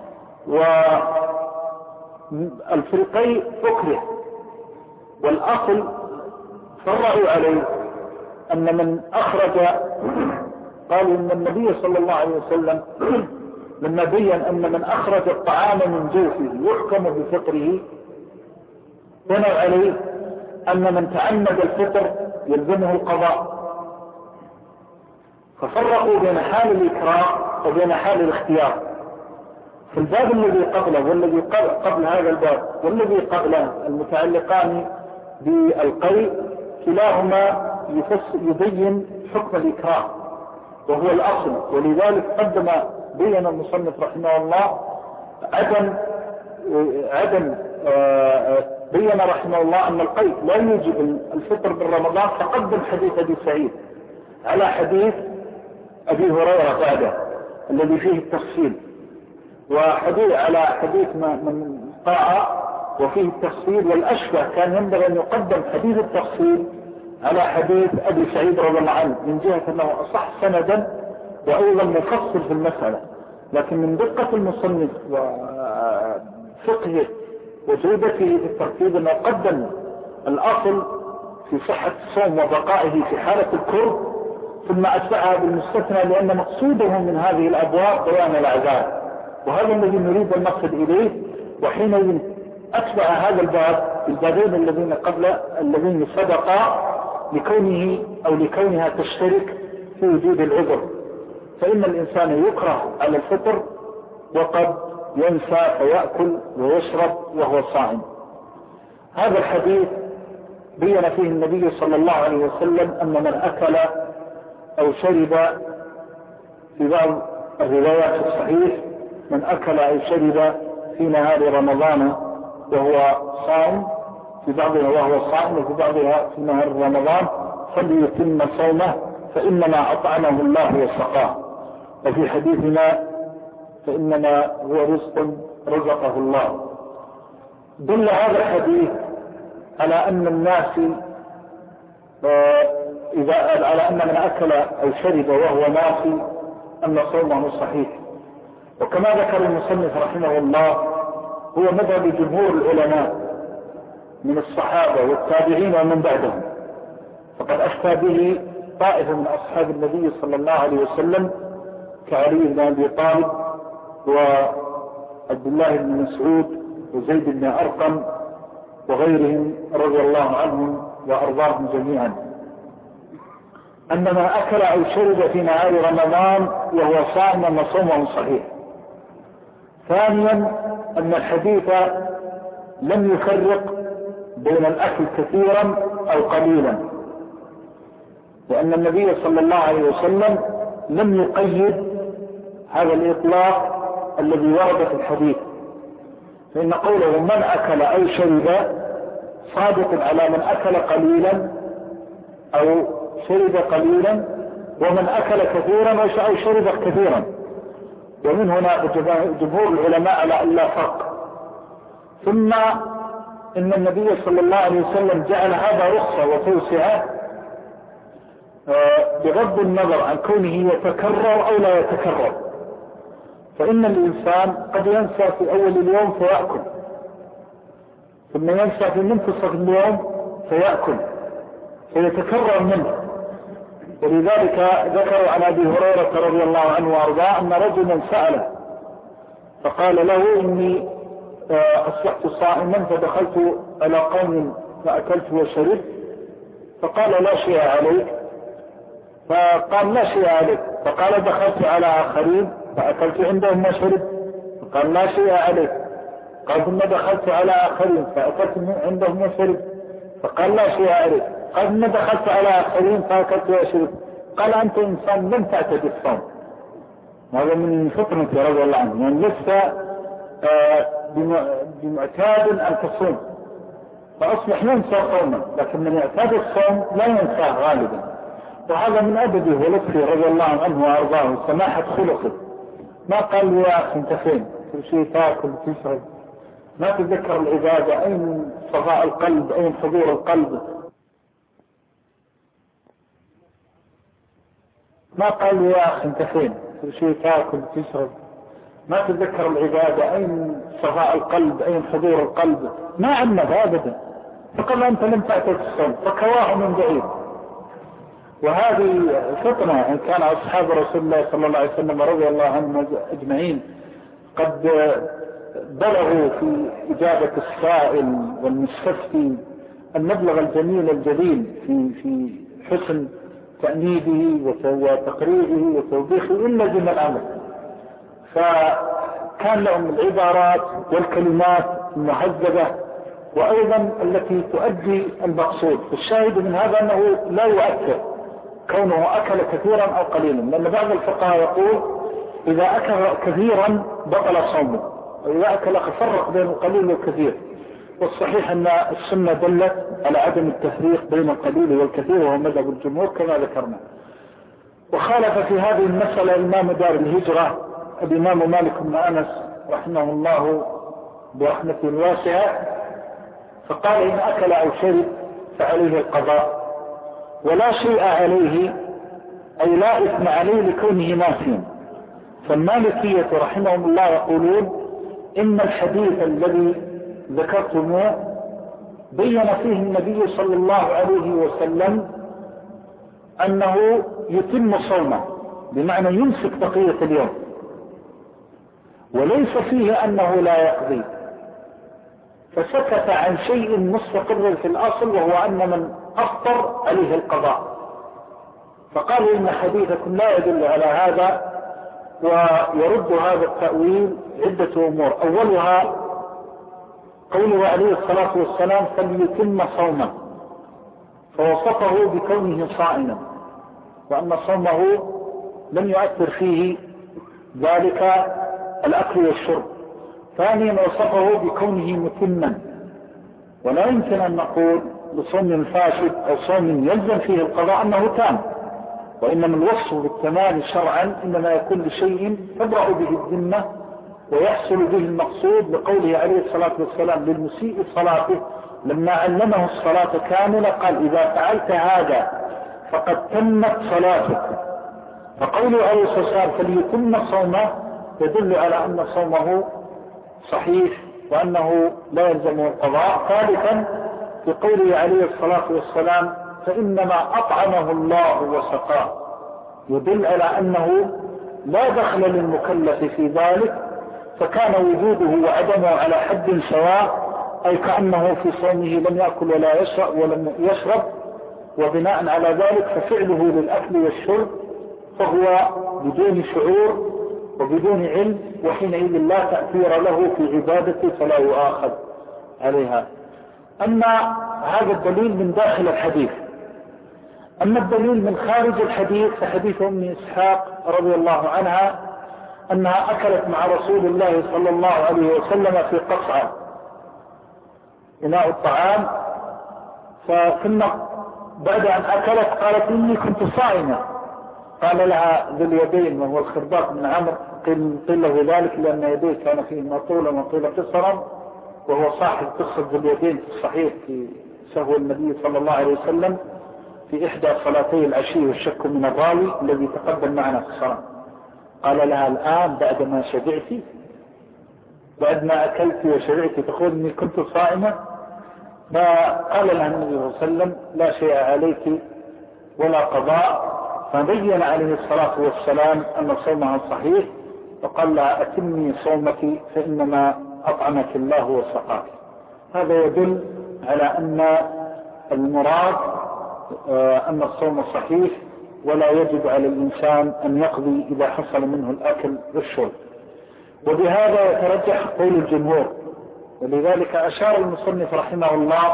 والفريقين أكره، والأصل فرعوا عليه أن من أخرج، قالوا أن النبي صلى الله عليه وسلم لما بين أن من أخرج الطعام من جوفه يحكم بفطره، بنوا عليه أن من تعمد الفطر يلزمه القضاء، ففرقوا بين حال الإكراه وبين حال الاختيار. في الباب الذي قبله والذي قبل هذا الباب والذي قبله المتعلقان بالقيء كلاهما يبين حكم الإكراه وهو الأصل، ولذلك قدم بين المصنف رحمه الله عدم بين رحمه الله أن القيد لا يوجب الفطر بالرمضان، فقدم حديث أبي سعيد على حديث أبي هريرة بعده الذي فيه التفصيل، وحديث على حديث من طاعة وفيه التفصيل، والأشبه كان ينبغي أن يقدم حديث التفصيل على حديث أبي سعيد رضي الله عنه، من جهة أنه أصح سندا وأيضا مفصل في المسألة. لكن من دقة المصنف وفقهه وجودته في الترتيب أنه قدم الأصل في صحة الصوم وبقائه في حالة الكرب، ثم أتبعها بالمستثنى، لأن مقصوده من هذه الأبواب بيان الأعذار، وهذا الذي نريد أن نصل إليه. وحين أتبع هذا الباب البابين الذين سبقا لكونه أو لكونها تشترك في وجود العذر، فإن الإنسان يكره على الفطر وقد ينسى فيأكل ويشرب وهو صائم. هذا الحديث بين فيه النبي صلى الله عليه وسلم أن من أكل أو شرب، في بعض الروايات الصحيح من أكل أو شرب في نهار رمضان وهو صائم، في بعضها وهو صائم وفي بعضها في نهار رمضان، فليتم صومه فإنما أطعمه الله وسقاه. وفي حديثنا فإنما هو رزق رزقه الله. دل هذا الحديث على أن الناس على أن من أكل أو شرب وهو ناسي أن صومه صحيح. وكما ذكر المصنف رحمه الله هو مذهب جمهور العلماء من الصحابة والتابعين ومن بعدهم، فقد أفتى به طائفة من أصحاب النبي صلى الله عليه وسلم كعلي بن أبي طالب وعبد الله بن مسعود وزيد بن أرقم وغيرهم رضي الله عنهم وأرضاهم جميعا، أن ما أكل أو شرب في نهار رمضان وهو صائم أن صومه صحيح. ثانيا أن الحديث لم يفرق بين الأكل كثيرا أو قليلا، وأن النبي صلى الله عليه وسلم لم يقيد هذا الإطلاق الذي ورد في الحديث، فإن قوله من أكل أو شرب صادق على من أكل قليلا أو شرب قليلا، ومن أكل كثيرا أو شرب كثيرا. ومن هنا جمهور العلماء على ألا فرق. ثم إن النبي صلى الله عليه وسلم جعل هذا رخصة وتوسعة بغض النظر عن كونه يتكرر أو لا يتكرر، فإن الإنسان قد ينسى في أول اليوم فيأكل، ثم ينسى في منتصف اليوم فيأكل فيتكرر منه. ولذلك ذكروا عن أبي هريرة رضي الله عنه وأرضاه أن رجلا سأله فقال له إني أصبحت صائما فدخلت على قوم فأكلت وشربت، فقال لا شيء عليك، فقال لا شيء عليك، فقال دخلت على آخرين فأكلت عندهم وشربت، فقال لا شيء عليك، قال ثم دخلت على آخرين فأكلت عندهم وشربت، فقال لا شيء عليك، قال ثم دخلت على آخرين فأكلت وشربت، قال أنت إنسان لم تعتد الصوم. هذا من فطنة رضي الله عنه، يعني لسه بمعتاد أن تصوم فأصبح ينسى صوما، لكن من يعتاد الصوم لا ينساه غالبا. وهذا من أدبه ولطفه رضي الله عنه وأرضاه سماحة خلقه، ما قال لي يا أخي أنت فين كل شيء تأكل وتشرب، ما تذكر العبادة، أين صفاء القلب، أين حضور القلب، ما قال لي يا أخي أنت فين كل شيء تأكل وتشرب، ما تذكر العبادة، أين صفاء القلب، أين حضور القلب، ما عنه أبدا، فقال أنت لم تعتد الصوم، فكواه من بعيد. وهذه فطنة إن كان أصحاب رسول الله صلى الله عليه وسلم رضي الله عنهم أجمعين قد بلغوا في إجابة السائل والمستفتي المبلغ الجميل الجليل في حسن تأنيبه وتقريره وتوضيحه إلا جمع الأمر، فكان لهم العبارات والكلمات المهذبة وأيضا التي تؤدي المقصود. الشاهد من هذا أنه لا يؤثر كونه أكل كثيرا أو قليلا، لأن بعض الفقهاء يقول إذا أكل كثيرا بطل صومه، وإذا أكل فرق بين القليل والكثير. والصحيح أن السنة دلت على عدم التفريق بين القليل والكثير، وهو مذهب الجمهور كما ذكرنا. وخالف في هذه المسألة إمام دار الهجرة الإمام مالك بن أنس رحمه الله برحمة واسعة، فقال إن أكل أو شرب فعليه القضاء ولا شيء عليه، أي لا إثم عليه لكونه ناسيا. فالمالكية رحمهم الله يقولون إن الحديث الذي ذكرتموه بين فيه النبي صلى الله عليه وسلم أنه يتم صومه، بمعنى يمسك بقية اليوم، وليس فيه أنه لا يقضي. فسكت عن شيء مستقر في الأصل، وهو أن من أفطر عليه القضاء. فقالوا إن حديثكم لا يدل على هذا، ويرد هذا التأويل عدة أمور. أولها قوله عليه الصلاة والسلام فليتم صومه، فوصفه بكونه صائما، وأن صومه لم يؤثر فيه ذلك الأكل والشرب. ثانيا وصفه بكونه متما، ولا يمكن أن نقول بصوم فاسد أو صوم يلزم فيه القضاء أنه تام، وإنما الوصف بالتمام شرعا إنما يكون لشيء تبرأ به الذمة ويحصل به المقصود، لقوله عليه الصلاة والسلام للمسيء صلاته لما علمه الصلاة كاملة قال إذا فعلت هذا فقد تمت صلاتك. فقوله عليه الصلاة والسلام فليتم صومه يدل على أن صومه صحيح وأنه لا يلزمه القضاء. ثالثا في قوله عليه الصلاة والسلام فإنما أطعمه الله وسقاه، يدل على أنه لا دخل للمكلف في ذلك، فكان وجوده وعدمه على حد سواء، أي كأنه في صومه لم يأكل ولا يشرب، وبناء على ذلك ففعله للأكل والشرب فهو بدون شعور وبدون علم، وحينئذ لا تأثير له في عبادته فلا يؤاخذ عليها. أما هذا الدليل من داخل الحديث. أما الدليل من خارج الحديث فحديث أم إسحاق رضي الله عنها أنها أكلت مع رسول الله صلى الله عليه وسلم في قصعة إناء الطعام، ثم بعد أن أكلت قالت إني كنت صائمة. قال لها ذو اليدين وهو الخرباق بن عمرو قيل له ذلك لأن يديه كان فيه طولا وطيل قصرا، وهو صاحب قصة ذو اليدين في الصحيح في سهو النبي صلى الله عليه وسلم في إحدى صلاتي العشي والشك من الراوي الذي تقدم معنا في الصلاة. قال لها الآن بعدما شبعتي، بعد ما أكلت وشبعتي تقول إني كنت صائمة؟ فقال لها النبي صلى الله عليه وسلم لا شيء عليك ولا قضاء، فبين عليه الصلاة والسلام أن صومها صحيح، وقال لها أتمي صومك فإنما أطعمك الله وسقاك. هذا يدل على أن المراد أن الصوم صحيح، ولا يجب على الإنسان أن يقضي إذا حصل منه الأكل والشرب. وبهذا يترجح قول الجمهور، ولذلك أشار المصنف رحمه الله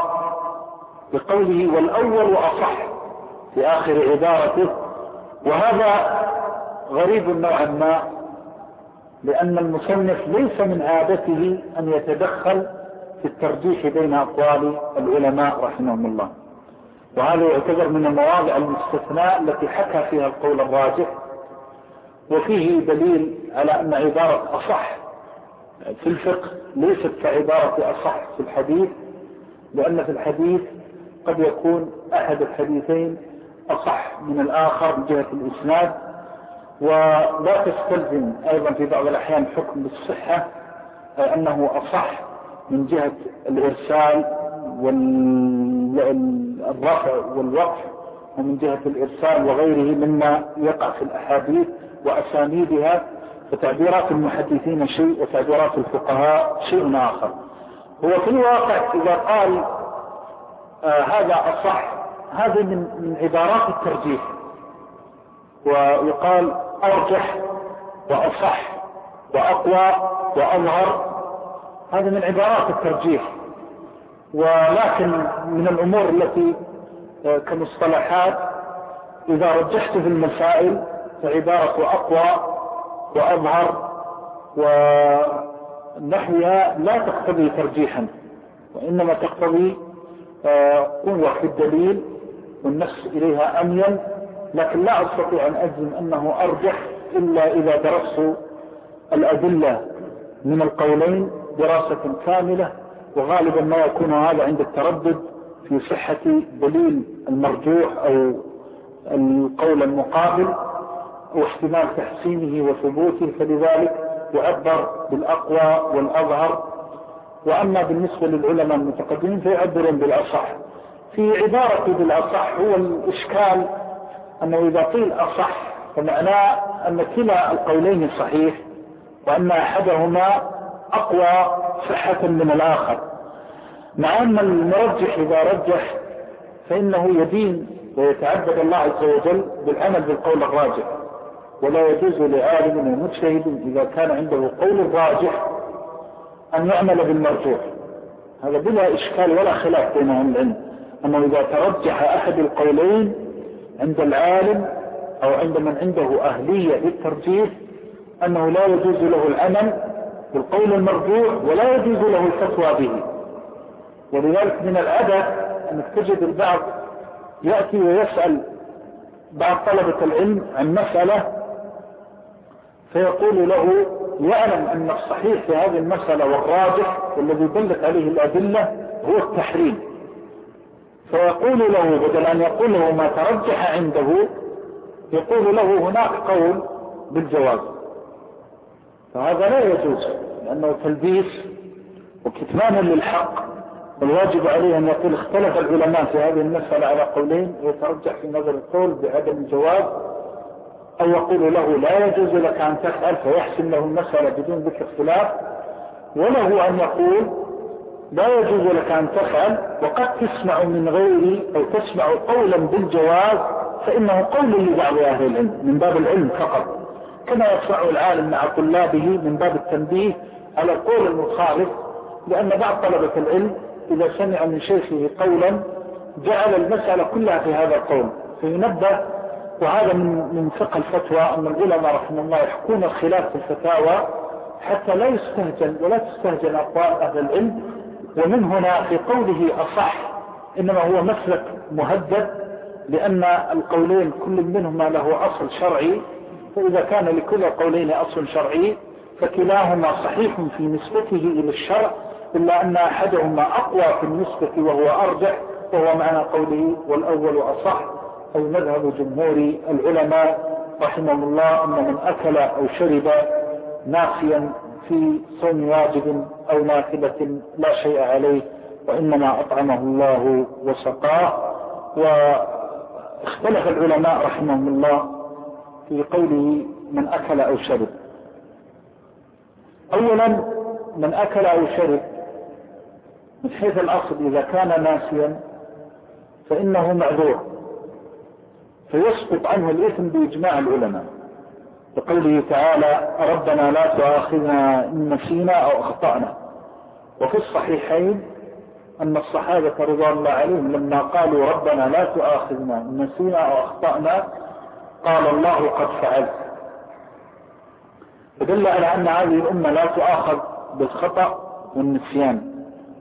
بقوله والأول أصح في آخر عبارته. وهذا غريب نوعا ما، لأن المصنف ليس من عادته أن يتدخل في الترجيح بين أقوال العلماء رحمهم الله، وهذا يعتبر من المواضع المستثناء التي حكى فيها القول الراجح. وفيه دليل على أن عبارة أصح في الفقه ليست كعبارة أصح في الحديث، لأن في الحديث قد يكون أحد الحديثين أصح من الآخر من جهة الإسناد، ولا تستلزم أيضا في بعض الأحيان حكم بالصحة أنه أصح من جهة الإرسال والرفع والوقف، ومن جهة الإرسال وغيره مما يقع في الأحاديث وأسانيدها. فتعبيرات المحدثين شيء وتعبيرات الفقهاء شيء آخر. هو في الواقع إذا قال هذا أصح، هذا من عبارات الترجيح، ويقال أرجح وأصح وأقوى وأظهر، هذا من عبارات الترجيح. ولكن من الأمور التي كمصطلحات إذا رجحت في المسائل فعبارة أقوى وأظهر ونحوها لا تقتضي ترجيحا، وإنما تقتضي قوة في الدليل والنفس إليها أميل، لكن لا أستطيع أن أجزم أنه أرجح إلا إذا درست الأدلة من القولين دراسة كاملة، وغالبا ما يكون هذا عند التردد في صحة دليل المرجوح أو القول المقابل واحتمال تحسينه وثبوته، فلذلك يعبر بالأقوى والأظهر. وأما بالنسبة للعلماء المتقدمين فيعبرون بالأصح. في عبارة بالأصح هو الإشكال أنه إذا قيل أصح فمعناه أن كلا القولين صحيح وأن أحدهما أقوى صحة من الآخر، مع أن المرجح إذا رجح فإنه يدين ويتعبد الله عز وجل بالعمل بالقول الراجح، ولا يجوز لعالم ومجتهد إذا كان عنده قول راجح أن يعمل بالمرجوح. هذا بلا إشكال ولا خلاف بين أهل العلم، أنه إذا ترجح أحد القولين عند العالم أو عند من عنده أهلية للترجيح أنه لا يجوز له العمل بالقول المرجوح ولا يجوز له الفتوى به. ولذلك من الأدب أنك تجد البعض يأتي ويسأل بعض طلبة العلم عن مسألة فيقول له يعلم أن الصحيح في هذه المسألة والراجح والذي دلت عليه الأدلة هو التحريم، فيقول له بدل أن يقول له ما ترجح عنده يقول له هناك قول بالجواز، فهذا لا يجوز لأنه تلبيس وكتمان للحق. والواجب عليه أن يقول اختلف العلماء في هذه المسألة على قولين ويترجح في نظر القول بعدم الجواز، أو يقول له لا يجوز لك أن تفعل فيحسن له المسألة بدون ذكر اختلاف، وله أن يقول لا يجوز لك أن تفعل وقد تسمع من غيري أو تسمع قولا بالجواز فإنه قول لبعض أهل العلم من باب العلم فقط، كما يصنع العالم مع طلابه من باب التنبيه على القول المخالف، لأن بعض طلبة العلم إذا سمع من شيخه قولا جعل المسألة كلها في هذا القول فينبه. وهذا من فقه الفتوى أن العلماء رحمه الله يحكون الخلاف في الفتاوى حتى لا يستهجن ولا تستهجن أقوال أهل العلم. ومن هنا في قوله أصح إنما هو مسلك مهدد، لأن القولين كل منهما له أصل شرعي، فإذا كان لكل قولين أصل شرعي فكلاهما صحيح في نسبته إلى الشرع، إلا أن أحدهما أقوى في النسبة وهو أرجح، وهو معنى قوله والأول أصح، أي مذهب جمهور العلماء رحمهم الله أن من أكل أو شرب ناسيا في صوم واجب أو نافلة لا شيء عليه وإنما أطعمه الله وسقاه. واختلف العلماء رحمهم الله في قوله من أكل أو شرب. أولا من أكل أو شرب من حيث الأصل إذا كان ناسيا فإنه معذور فيسقط عنه الإثم بإجماع العلماء، بقوله تعالى ربنا لا تؤاخذنا إن نسينا أو أخطأنا. وفي الصحيحين أن الصحابة رضوان الله عليهم لما قالوا ربنا لا تؤاخذنا إن نسينا أو أخطأنا قال الله قد فعلت، فدل على أن هذه الأمة لا تؤاخذ بالخطأ والنسيان،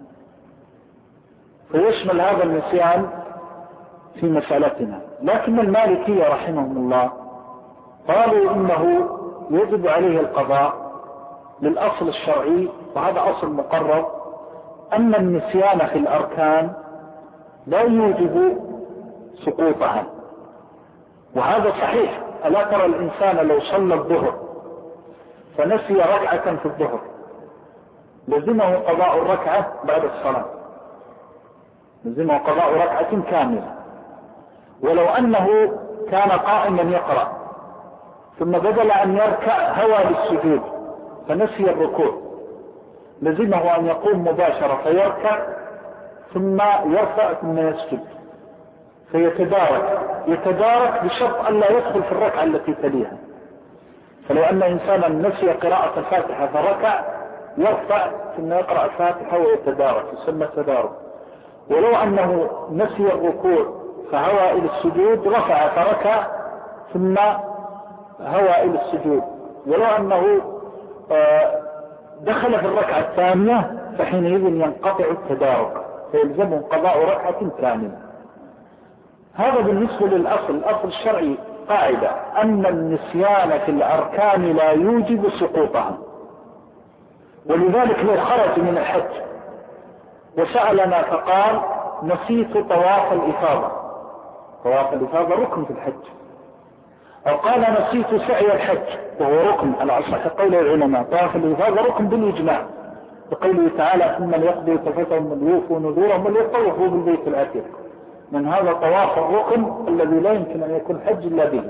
فيشمل هذا النسيان في مسألتنا. لكن المالكية رحمهم الله قالوا إنه يجب عليه القضاء للأصل الشرعي، وهذا أصل مقرر أن النسيان في الأركان لا يوجب سقوطها، وهذا صحيح. ألا ترى الإنسان لو صلى الظهر فنسي ركعة في الظهر لزمه قضاء الركعة بعد الصلاة، لزمه قضاء ركعة كاملة. ولو أنه كان قائما يقرأ ثم بدل أن يركع هوى للسجود فنسي الركوع لزمه أن يقوم مباشرة فيركع ثم يرفع ثم يسجد، يتدارك بشرط أن لا يدخل في الركعة التي تليها. فلو أن إنسانا نسي قراءة الفاتحة فركع يرفع ثم يقرأ الفاتحة ويتدارك يسمى تدارك. ولو أنه نسي الركوع فهوى إلى السجود رفع فركع ثم هوى إلى السجود. ولو أنه دخل في الركعة الثانية فحينئذ ينقطع التدارك فيلزمهم قضاء ركعة كاملة. هذا بالنسبة للأصل. الأصل الشرعي قاعدة أن النسيان في الأركان لا يوجب سقوطها، ولذلك لو خرج من الحج وسألنا فقال نسيت طواف الإفاضة، طواف الإفاضة ركن في الحج، أو قال نسيت سعي الحج وهو ركن على أصح قول العلماء، طواف الإفاضة ركن بالإجماع بقوله تعالى ثم ليقضوا تفتهم وليوفوا نذورهم وليطوفوا بالبيت العتيق. من هذا طواف الركن الذي لا يمكن أن يكون حج إلا به.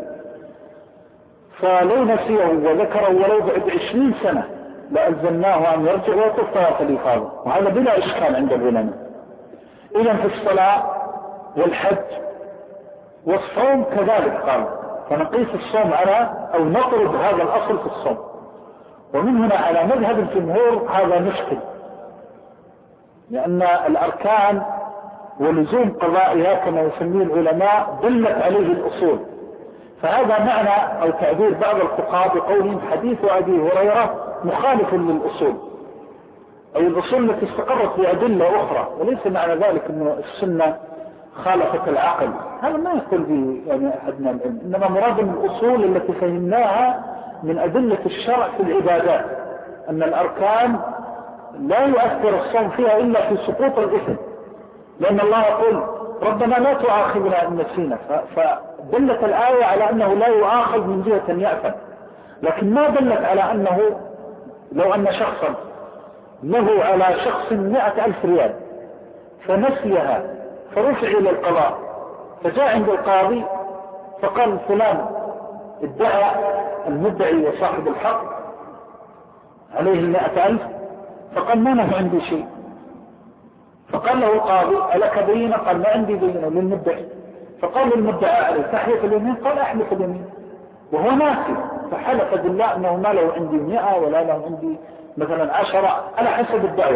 فلو نسيه وذكره ولو بعد 20 سنة لألزمناه أن يرجع ويطوف طواف الإفاضة، وهذا بلا إشكال عند العلماء. إذا في الصلاة والحج والصوم كذلك قال، فنقيس الصوم على أو نطرد هذا الأصل في الصوم. ومن هنا على مذهب الجمهور هذا مشكل، لأن الأركان ولزوم قضائها كما يسميه العلماء دلت عليه الأصول. فهذا معنى أو تعبير بعض الفقهاء بقولهم حديث أبي هريرة مخالف للأصول، أي الأصول التي استقرت بأدلة أخرى، وليس معنى ذلك أن السنة خالفت العقل، هذا ما يقول به يعني أحد من العلم. إنما مراد الأصول التي فهمناها من أدلة الشرع في العبادات أن الأركان لا يؤثر الصوم فيها إلا في سقوط الإثم، لأن الله يقول ربنا لا تؤاخذنا إن نسينا، فدلت الآية على أنه لا يؤاخذ من جهة يأثم، لكن ما دلت على أنه لو أن شخصا له على شخص 100,000 ريال فنسيها فرفع إلى القضاء، فجاء عند القاضي فقال فلان ادعى المدعي وصاحب الحق عليه 100,000، فقال ما له عندي شيء، فقال له القاضي ألك بينة؟ قال ما عندي بينة للمدعي، فقال للمدعى عليه تحلف اليمين؟ قال أحلف اليمين، وهو ناسي، فحلف بالله أنه ما له عندي 100 ولا له عندي مثلا 10 على حسب الدعوة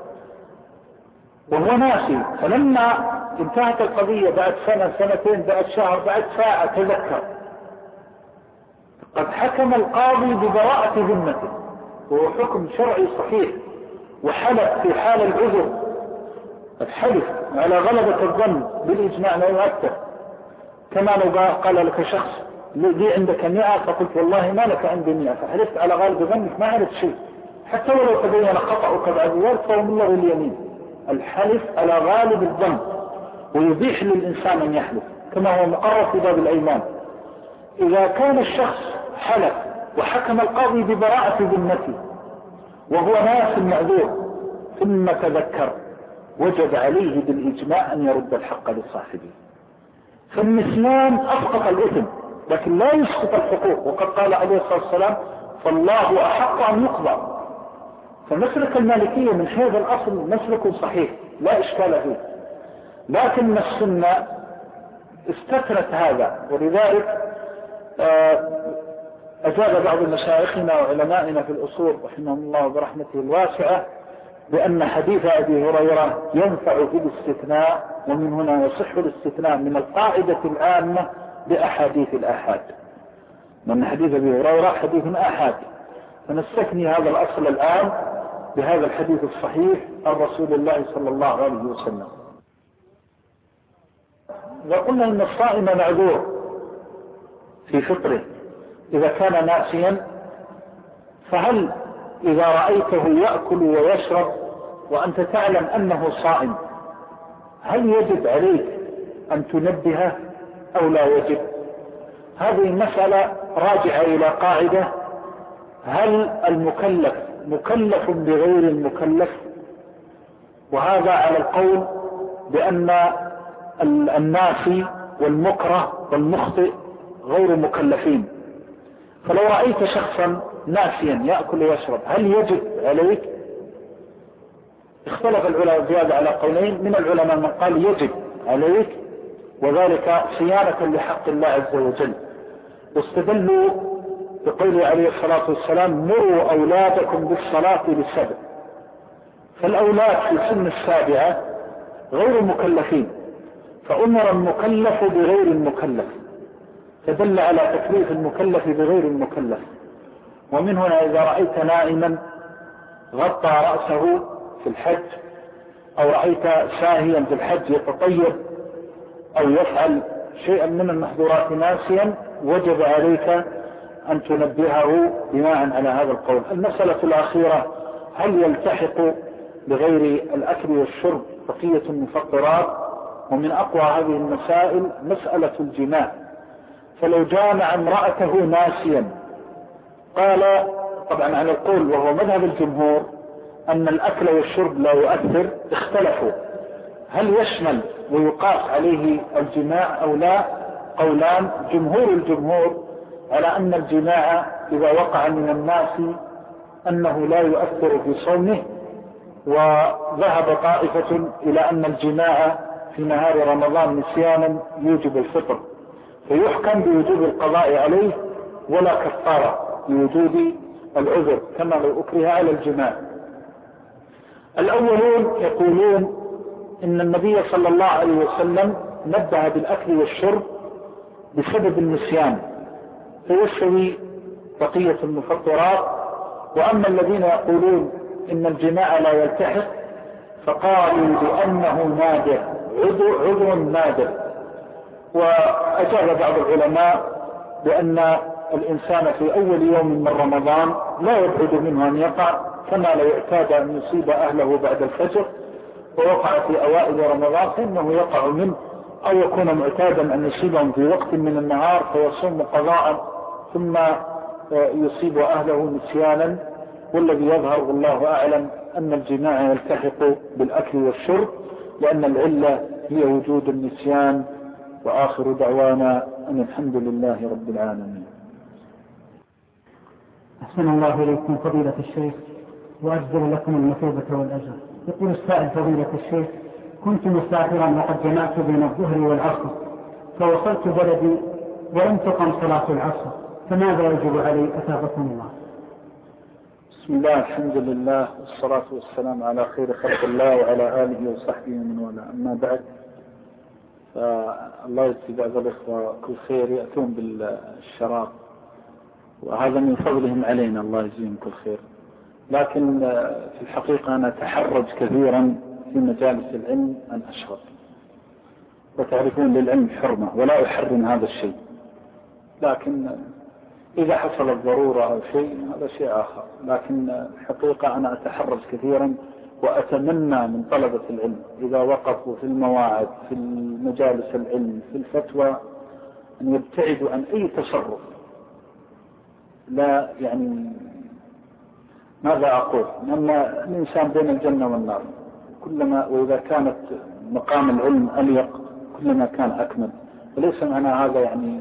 وهو ناسي. فلما انتهت القضية بعد سنة سنتين بعد شهر بعد ساعة تذكر، قد حكم القاضي ببراءة ذمته وهو حكم شرعي صحيح، وحلف في حال العذر، قد حلف على غلبة الظن بالإجماع لا يؤثر. كما لو قال لك شخص لي عندك 100 فقلت والله ما لك عندي 100، فحلفت على غالب ظنك ما عرفت شيء، حتى ولو تبين خطأك بعد ذلك فهو من لغو اليمين. الحلف على غالب الظن ويبيح للإنسان أن يحلف كما هو مقرر في باب الأيمان. إذا كان الشخص حلف وحكم القاضي ببراءة ذمته وهو ناس معذور ثم تذكر وجب عليه بالإجماع أن يرد الحق لصاحبه. فالنسيان أسقط الإثم لكن لا يسقط الحقوق، وقد قال عليه الصلاة والسلام فالله أحق أن يقضى. فمسلك المالكية من هذا الأصل مسلك صحيح لا إشكال فيه، لكن السنة استثنت هذا، ولذلك أجاب بعض مشايخنا وعلمائنا في الأصول رحمهم الله برحمته الواسعة بأن حديث أبي هريرة ينفع في الاستثناء، ومن هنا يصح الاستثناء من القاعدة العامة بأحاديث الآحاد، من حديث أبي هريرة حديث آحاد، فنستثني هذا الأصل الآن بهذا الحديث الصحيح عن رسول الله صلى الله عليه وسلم. وقلنا إن الصائم معذور في فطره إذا كان ناسيا، فهل إذا رأيته يأكل ويشرب وأنت تعلم أنه صائم هل يجب عليك أن تنبهه أو لا يجب؟ هذه المسألة راجعة إلى قاعدة: هل المكلف مكلف بغير المكلف؟ وهذا على القول بأن الناسي والمكره والمخطئ غير مكلفين. فلو رأيت شخصا ناسيا يأكل ويشرب هل يجب عليك؟ اختلف العلماء زيادة على قولين، من العلماء من قال يجب عليك وذلك صيانة لحق الله عز وجل، واستدلوا بقوله عليه الصلاة والسلام مروا أولادكم بالصلاة ل7، فالأولاد في سن 7 غير مكلفين، فأمر المكلف بغير المكلف، فدل على تكليف المكلف بغير المكلف. ومن هنا إذا رأيت نائما غطى رأسه في في الحج أو رأيت ساهيا في الحج يتطيب أو يفعل شيئا من المحظورات ناسيا وجب عليك أن تنبهه بناء على هذا القول. المسألة الأخيرة هل يلتحق بغير الأكل والشرب بقية المفطرات؟ ومن أقوى هذه المسائل مسألة الجماع. فلو جامع امرأته ناسيا قال طبعا على القول وهو مذهب الجمهور أن الأكل والشرب لا يؤثر، اختلفوا هل يشمل ويقاس عليه الجماع أو لا؟ قولان. الجمهور على أن الجماع إذا وقع من الناس أنه لا يؤثر في صومه، وذهب طائفة إلى أن الجماع في نهار رمضان نسيانا يوجب الفطر، فيحكم بوجوب القضاء عليه ولا كفارة بوجود العذر كما لو أكره على الجماع. الأولون يقولون إن النبي صلى الله عليه وسلم نبه بالأكل والشرب بسبب النسيان فيستوي بقية المفطرات. وأما الذين يقولون إن الجماع لا يلتحق فقالوا بأنه نادر، عذر نادر. وأجاب بعض العلماء بأن الإنسان في أول يوم من رمضان لا يبعد منه أن يقع، كما لو اعتاد أن يصيب أهله بعد الفجر ووقع في أوائل رمضان فإنه يقع منه، أو يكون معتادا أن يصيبهم في وقت من النهار فيصوم قضاء ثم يصيب أهله نسيانا. والذي يظهر والله أعلم أن الجماع يلتحق بالأكل والشرب لأن العلة هي وجود النسيان. وآخر دعوانا أن الحمد لله رب العالمين. أحسن الله إليكم فضيلة الشيخ وأجزل لكم المثوبة والأجر. يقول السائل فضيلة الشيخ: كنت مسافرا وقد جمعت بين الظهر والعصر فوصلت بلدي ولم تقم صلاة العصر، فماذا يجب علي أثابكم الله؟ بسم الله الحمد لله والصلاة والسلام على خير خلق الله وعلى آله وصحبه ومن والاه. أما بعد، فالله يجزي بعض الإخوة كل خير يأتون بالشراب وهذا من فضلهم علينا، الله يجزيهم كل خير. لكن في الحقيقة أنا أتحرج كثيرا في مجالس العلم أن أشرب، وتعرفون للعلم حرمة ولا أحرم هذا الشيء، لكن إذا حصلت ضرورة أو شيء هذا شيء آخر. لكن الحقيقة أنا أتحرج كثيرا وأتمنى من طلبة العلم إذا وقفوا في المواعظ في مجالس العلم في الفتوى أن يبتعدوا عن أي تصرف. لا يعني ماذا أقول؟ أن الإنسان بين الجنة والنار، كلما وإذا كانت مقام العلم أليق كلما كان أكمل. وليس معنى هذا يعني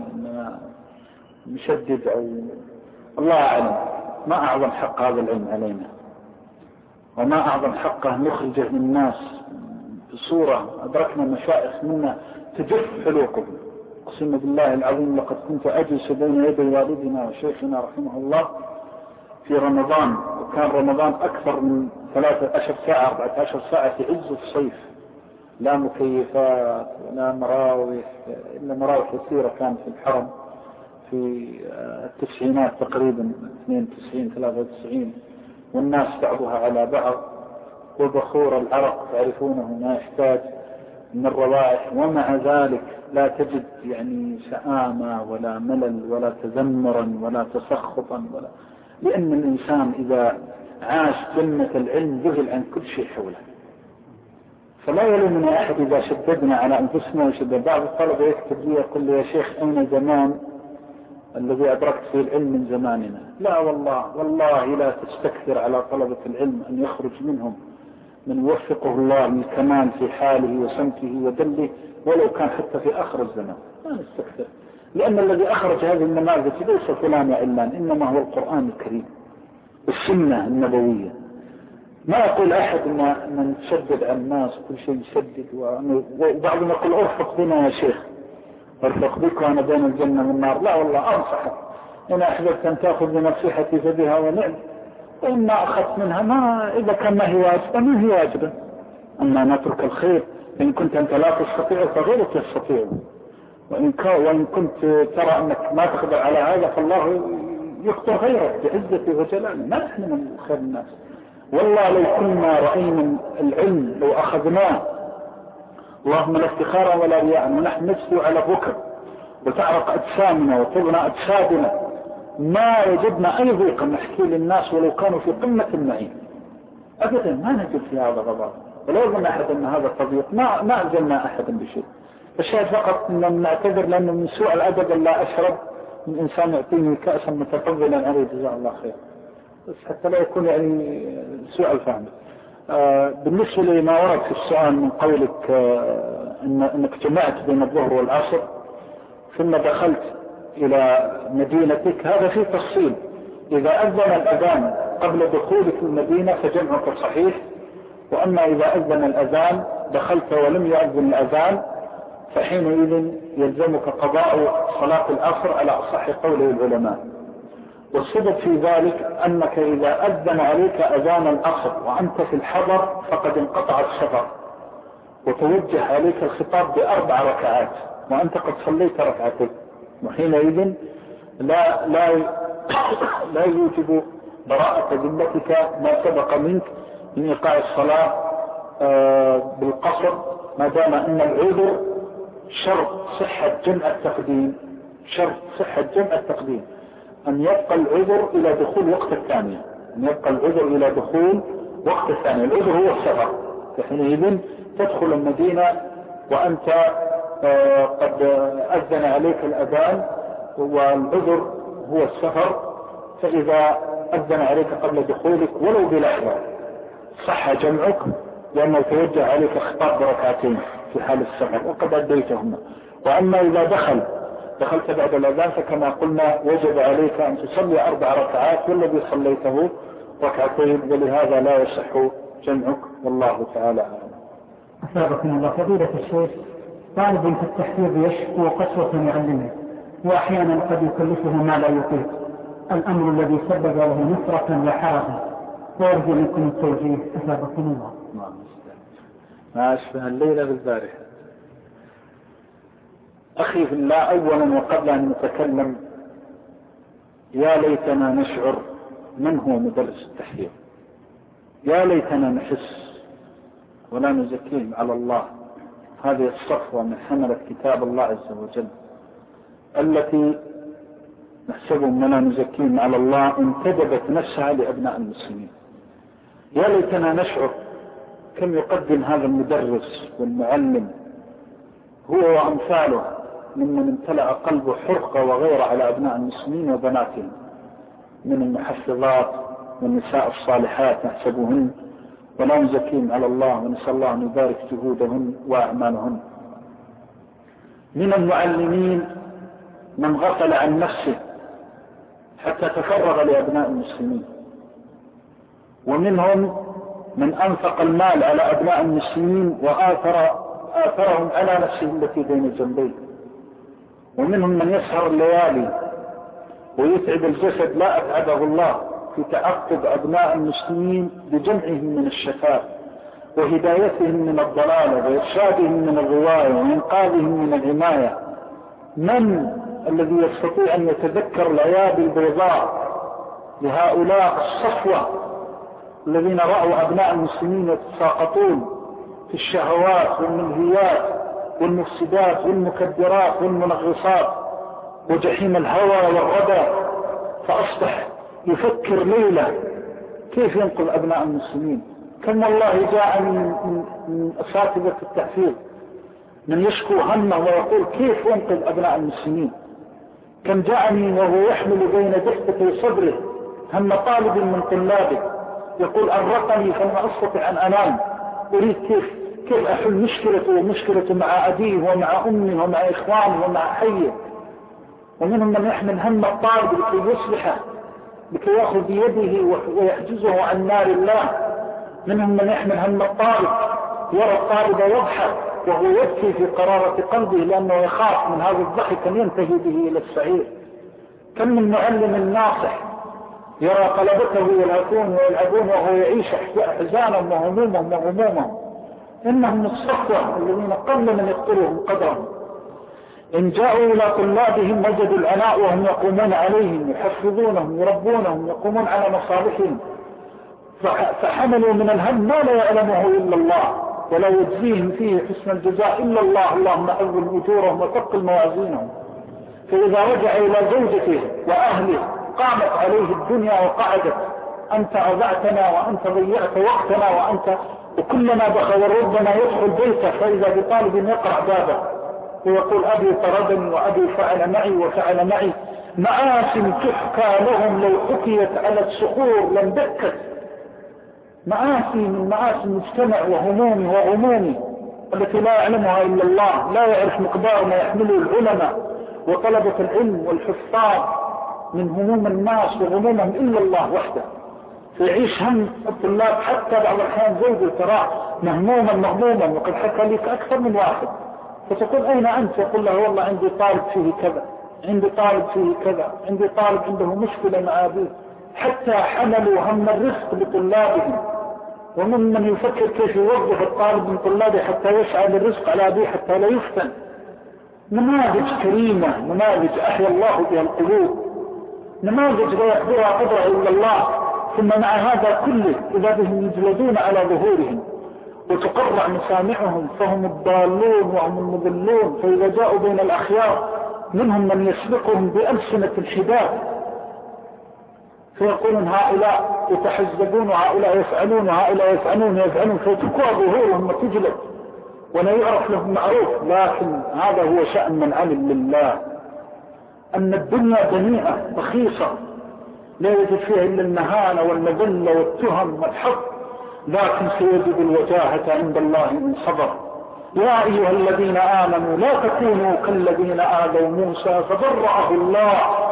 نشدد أو الله أعلم. ما أعظم حق هذا العلم علينا، وما أعظم حقه نخرجه من الناس بصورة أدركنا مشايخ منا تجف حلوقهم. أقسم بالله العظيم لقد كنت أجلس بين يدي والدنا وشيخنا رحمه الله في رمضان، وكان رمضان أكثر من 13 ساعة 14 ساعة في عز الصيف، لا مكيفات ولا مراوح إلا مراوح يسيرة كانت في الحرم في التسعينات تقريبا 92 93، والناس بعضها على بعض، وبخور العرق تعرفونه ما يحتاج من الروائح، ومع ذلك لا تجد يعني سآمة ولا ملل ولا تذمرا ولا تسخطا ولا، لأن الإنسان إذا عاش جنة العلم ذهل عن كل شيء حوله. فلا يلومنا أحد إذا شددنا على أنفسنا وشدد. بعض الطلبة يكتب لي يقول لي: يا شيخ أين زمان الذي أدركت فيه العلم من زماننا؟ لا والله لا تستكثر على طلبة العلم أن يخرج منهم من يوفقه الله للكمال في حاله وسمته ودله، ولو كان حتى في آخر الزمان. لا نستكثر، لأن الذي أخرج هذه النماذج ليس فلان وعلان، إنما هو القرآن الكريم والسنة النبوية. ما يقول أحد أن نشدد على الناس كل شيء يشدد، وبعضهم يقول: أرفق بنا يا شيخ، أرفق بك وأنا بين الجنة والنار. لا والله أنصحك، إن أحببت أن تأخذ بنصيحتي فبها ونعم، وإن ما أخذت منها ما إذا كان ما هي واجبة ما هي واجبة. أما نترك الخير، إن كنت أنت لا تستطيع فغيرك يستطيع، وإن كنت ترى أنك ما تقدر على هذا فالله يقدر غيرك بعزته وجلاله. ما نحن من خير الناس. والله لو كنا رأينا العلم لو أخذناه اللهم لا افتخارا ولا رياء ونحن نجثو على الركب وتعرق أجسامنا وتبنى أجسادنا ما وجدنا أي ضيق نحكي للناس ولو كانوا في قمة النعيم أبدا. ما نجد في هذا غضب ولو ظن أحد أن هذا تضييق ما ألزمنا أحدا بشيء. الشاهد فقط أن نعتذر لأنه من سوء الأدب لا أشرب من إنسان يعطيني كأسا متفضلا عليه جزاه الله خير، بس حتى لا يكون يعني سوء الفهم. بالنسبة لما ورد في السؤال من قولك أنك جمعت بين الظهر والعصر ثم دخلت إلى مدينتك، هذا فيه تفصيل. إذا أذن الأذان قبل دخولك المدينة فجمعك صحيح، وأما إذا أذن الأذان دخلت ولم يأذن الأذان فحينئذ يلزمك قضاء صلاة العصر على أصح قوله العلماء. والسبب في ذلك أنك إذا أذن عليك أذان العصر وأنت في الحضر فقد انقطع السفر وتوجه عليك الخطاب ب4 ركعات وأنت قد صليت ركعتين، وحينئذ لا يوجب براءة ذمتك ما سبق منك من إيقاع الصلاة بالقصر، ما دام أن العذر شرط صحة جمع التقديم أن يبقى العذر إلى دخول وقت الثانية، العذر هو السفر، فحينئذ تدخل المدينة وأنت قد أذن عليك الأذان والعذر هو السفر، فإذا أذن عليك قبل دخولك ولو بلحظة صح جمعك لأنه توجه عليك خطاب بركعتين في حال السفر وقد أديتهما. وأما إذا دخلت بعد الأذان فكما قلنا وجب عليك أن تصلي 4 ركعات والذي صليته ركعتين، ولهذا لا يصح جمعك والله تعالى أعلم. أثابكم الله. فضيلة الشيخ، طالب في التحفيظ يشكو قسوة معلمه وأحيانا قد يكلفه ما لا يطيق، الأمر الذي سبب له نفرة وحرجا، ويرجو منكم التوجيه أثابكم الله. ما أشبه الليلة بالبارحة. أخي في الله، أولا وقبل أن نتكلم يا ليتنا نشعر من هو مدرس التحفيظ، يا ليتنا نحس ولا نزكيهم على الله. هذه الصفوة من حملة كتاب الله عز وجل التي نحسبهم ولا نزكيهم على الله انتدبت نفسها لأبناء المسلمين. يا ليتنا نشعر كم يقدم هذا المدرس والمعلم هو وأمثاله ممن امتلأ قلبه حرقة وغيرة على أبناء المسلمين وبناتهم من المحفظات والنساء الصالحات نحسبهن ولا نزكيهم على الله، ونسأل الله أن يبارك جهودهن وأعمالهن. من المعلمين من غفل عن نفسه حتى تفرغ لأبناء المسلمين، ومنهم من أنفق المال على أبناء المسلمين وآثرهم على نفسه التي بين الجنبين، ومنهم من يسهر الليالي ويتعب الجسد لا أتعبه الله في تعقب أبناء المسلمين بجمعهم من الشفاء وهدايتهم من الضلال وإرشادهم من الغواية وإنقاذهم من العماية. من الذي يستطيع أن يتذكر العياب البيضاء لهؤلاء الصفوة الذين رأوا أبناء المسلمين يتساقطون في الشهوات والملهيات والمفسدات والمكدرات والمنغصات وجحيم الهوى والردى، فأصبح يفكر ليلة كيف ينقذ أبناء المسلمين. كم والله جاء من أساتذة التحفيظ من يشكو همه ويقول كيف ينقذ أبناء المسلمين. كم جاءني وهو يحمل بين دفتي صدره هم طالب من طلابه يقول أرقني فما أستطيع أن أنام، أريد كيف أحل مشكلته ومشكلته مع أبيه ومع أمه ومع إخوانه ومع حيه. ومنهم من يحمل هم الطالب لكي يصلحه، لكي يأخذ بيده ويحجزه عن نار الله. منهم من يحمل هم الطالب يرى الطالب يضحك وهو يبكي في قرارة قلبه لأنه يخاف من هذا الضحك أن ينتهي به إلى السعير. كم من معلم ناصح يرى طلبته يلهثون ويلعبون وهو يعيش أحزانهم وهمومهم. إنهم الصفوة الذين قل من يقتلهم قدرهم. إن جاءوا إلى طلابهم وجدوا العناء وهم يقومون عليهم يحفظونهم يربونهم يقومون على مصالحهم، فحملوا من الهم ما لا يعلمه إلا الله ولا يجزيهم فيه حسن الجزاء إلا الله. اللهم أعظم أجورهم وثقل موازينهم. فإذا رجع إلى زوجته وأهله قامت عليه الدنيا وقعدت: أنت أضعتنا وأنت ضيعت وقتنا وأنت، وكلما دخل ربما يدخل بيته فإذا بطالب يقرع بابه ويقول: أبي طردني وأبي فعل معي وفعل معي. معاسم تحكى لهم لو حكيت على الصخور لم دكت. معاسي من معاسي المجتمع وهمومه وغمومه التي لا يعلمها إلا الله، لا يعرف مقدار ما يحمله العلماء وطلبة العلم والحفاظ من هموم الناس وغمومهم إلا الله وحده. فيعيش هم الطلاب، حتى بعض الأحيان زوجه تراه مهموما وقد حكى لك أكثر من واحد، فتقول: أين أنت؟ يقول له: والله عندي طالب فيه كذا، عندي طالب فيه كذا، عندي طالب عنده مشكلة مع أبيه. حتى حملوا هم الرزق لطلابهم، ومن يفكر كيف يوظف الطالب من طلابه حتى يسعى للرزق على أبيه حتى لا يفتن. نماذج كريمة، نماذج أحيا الله بها القلوب، نماذج لا يقدرها قدر إلا الله. ثم مع هذا كله إذا بهم يجلدون على ظهورهم وتقرع مسامعهم فهم الضالون وهم المضلون. فإذا جاءوا بين الأخيار منهم من يسبقهم بألسنة الحداد فيقولون: هؤلاء يتحزبون وهؤلاء يفعلون وهؤلاء يفعلون فيتكوى ظهورهم وتجلد ولا يعرف لهم معروف. لكن هذا هو شأن من علم لله، أن الدنيا دنيئة رخيصة لا يجد فيها إلا المهانة والمذلة والتهم والحق، لكن سيجد الوجاهة عند الله من صبر. يا أيها الذين آمنوا لا تكونوا كالذين آذوا موسى فبرأه الله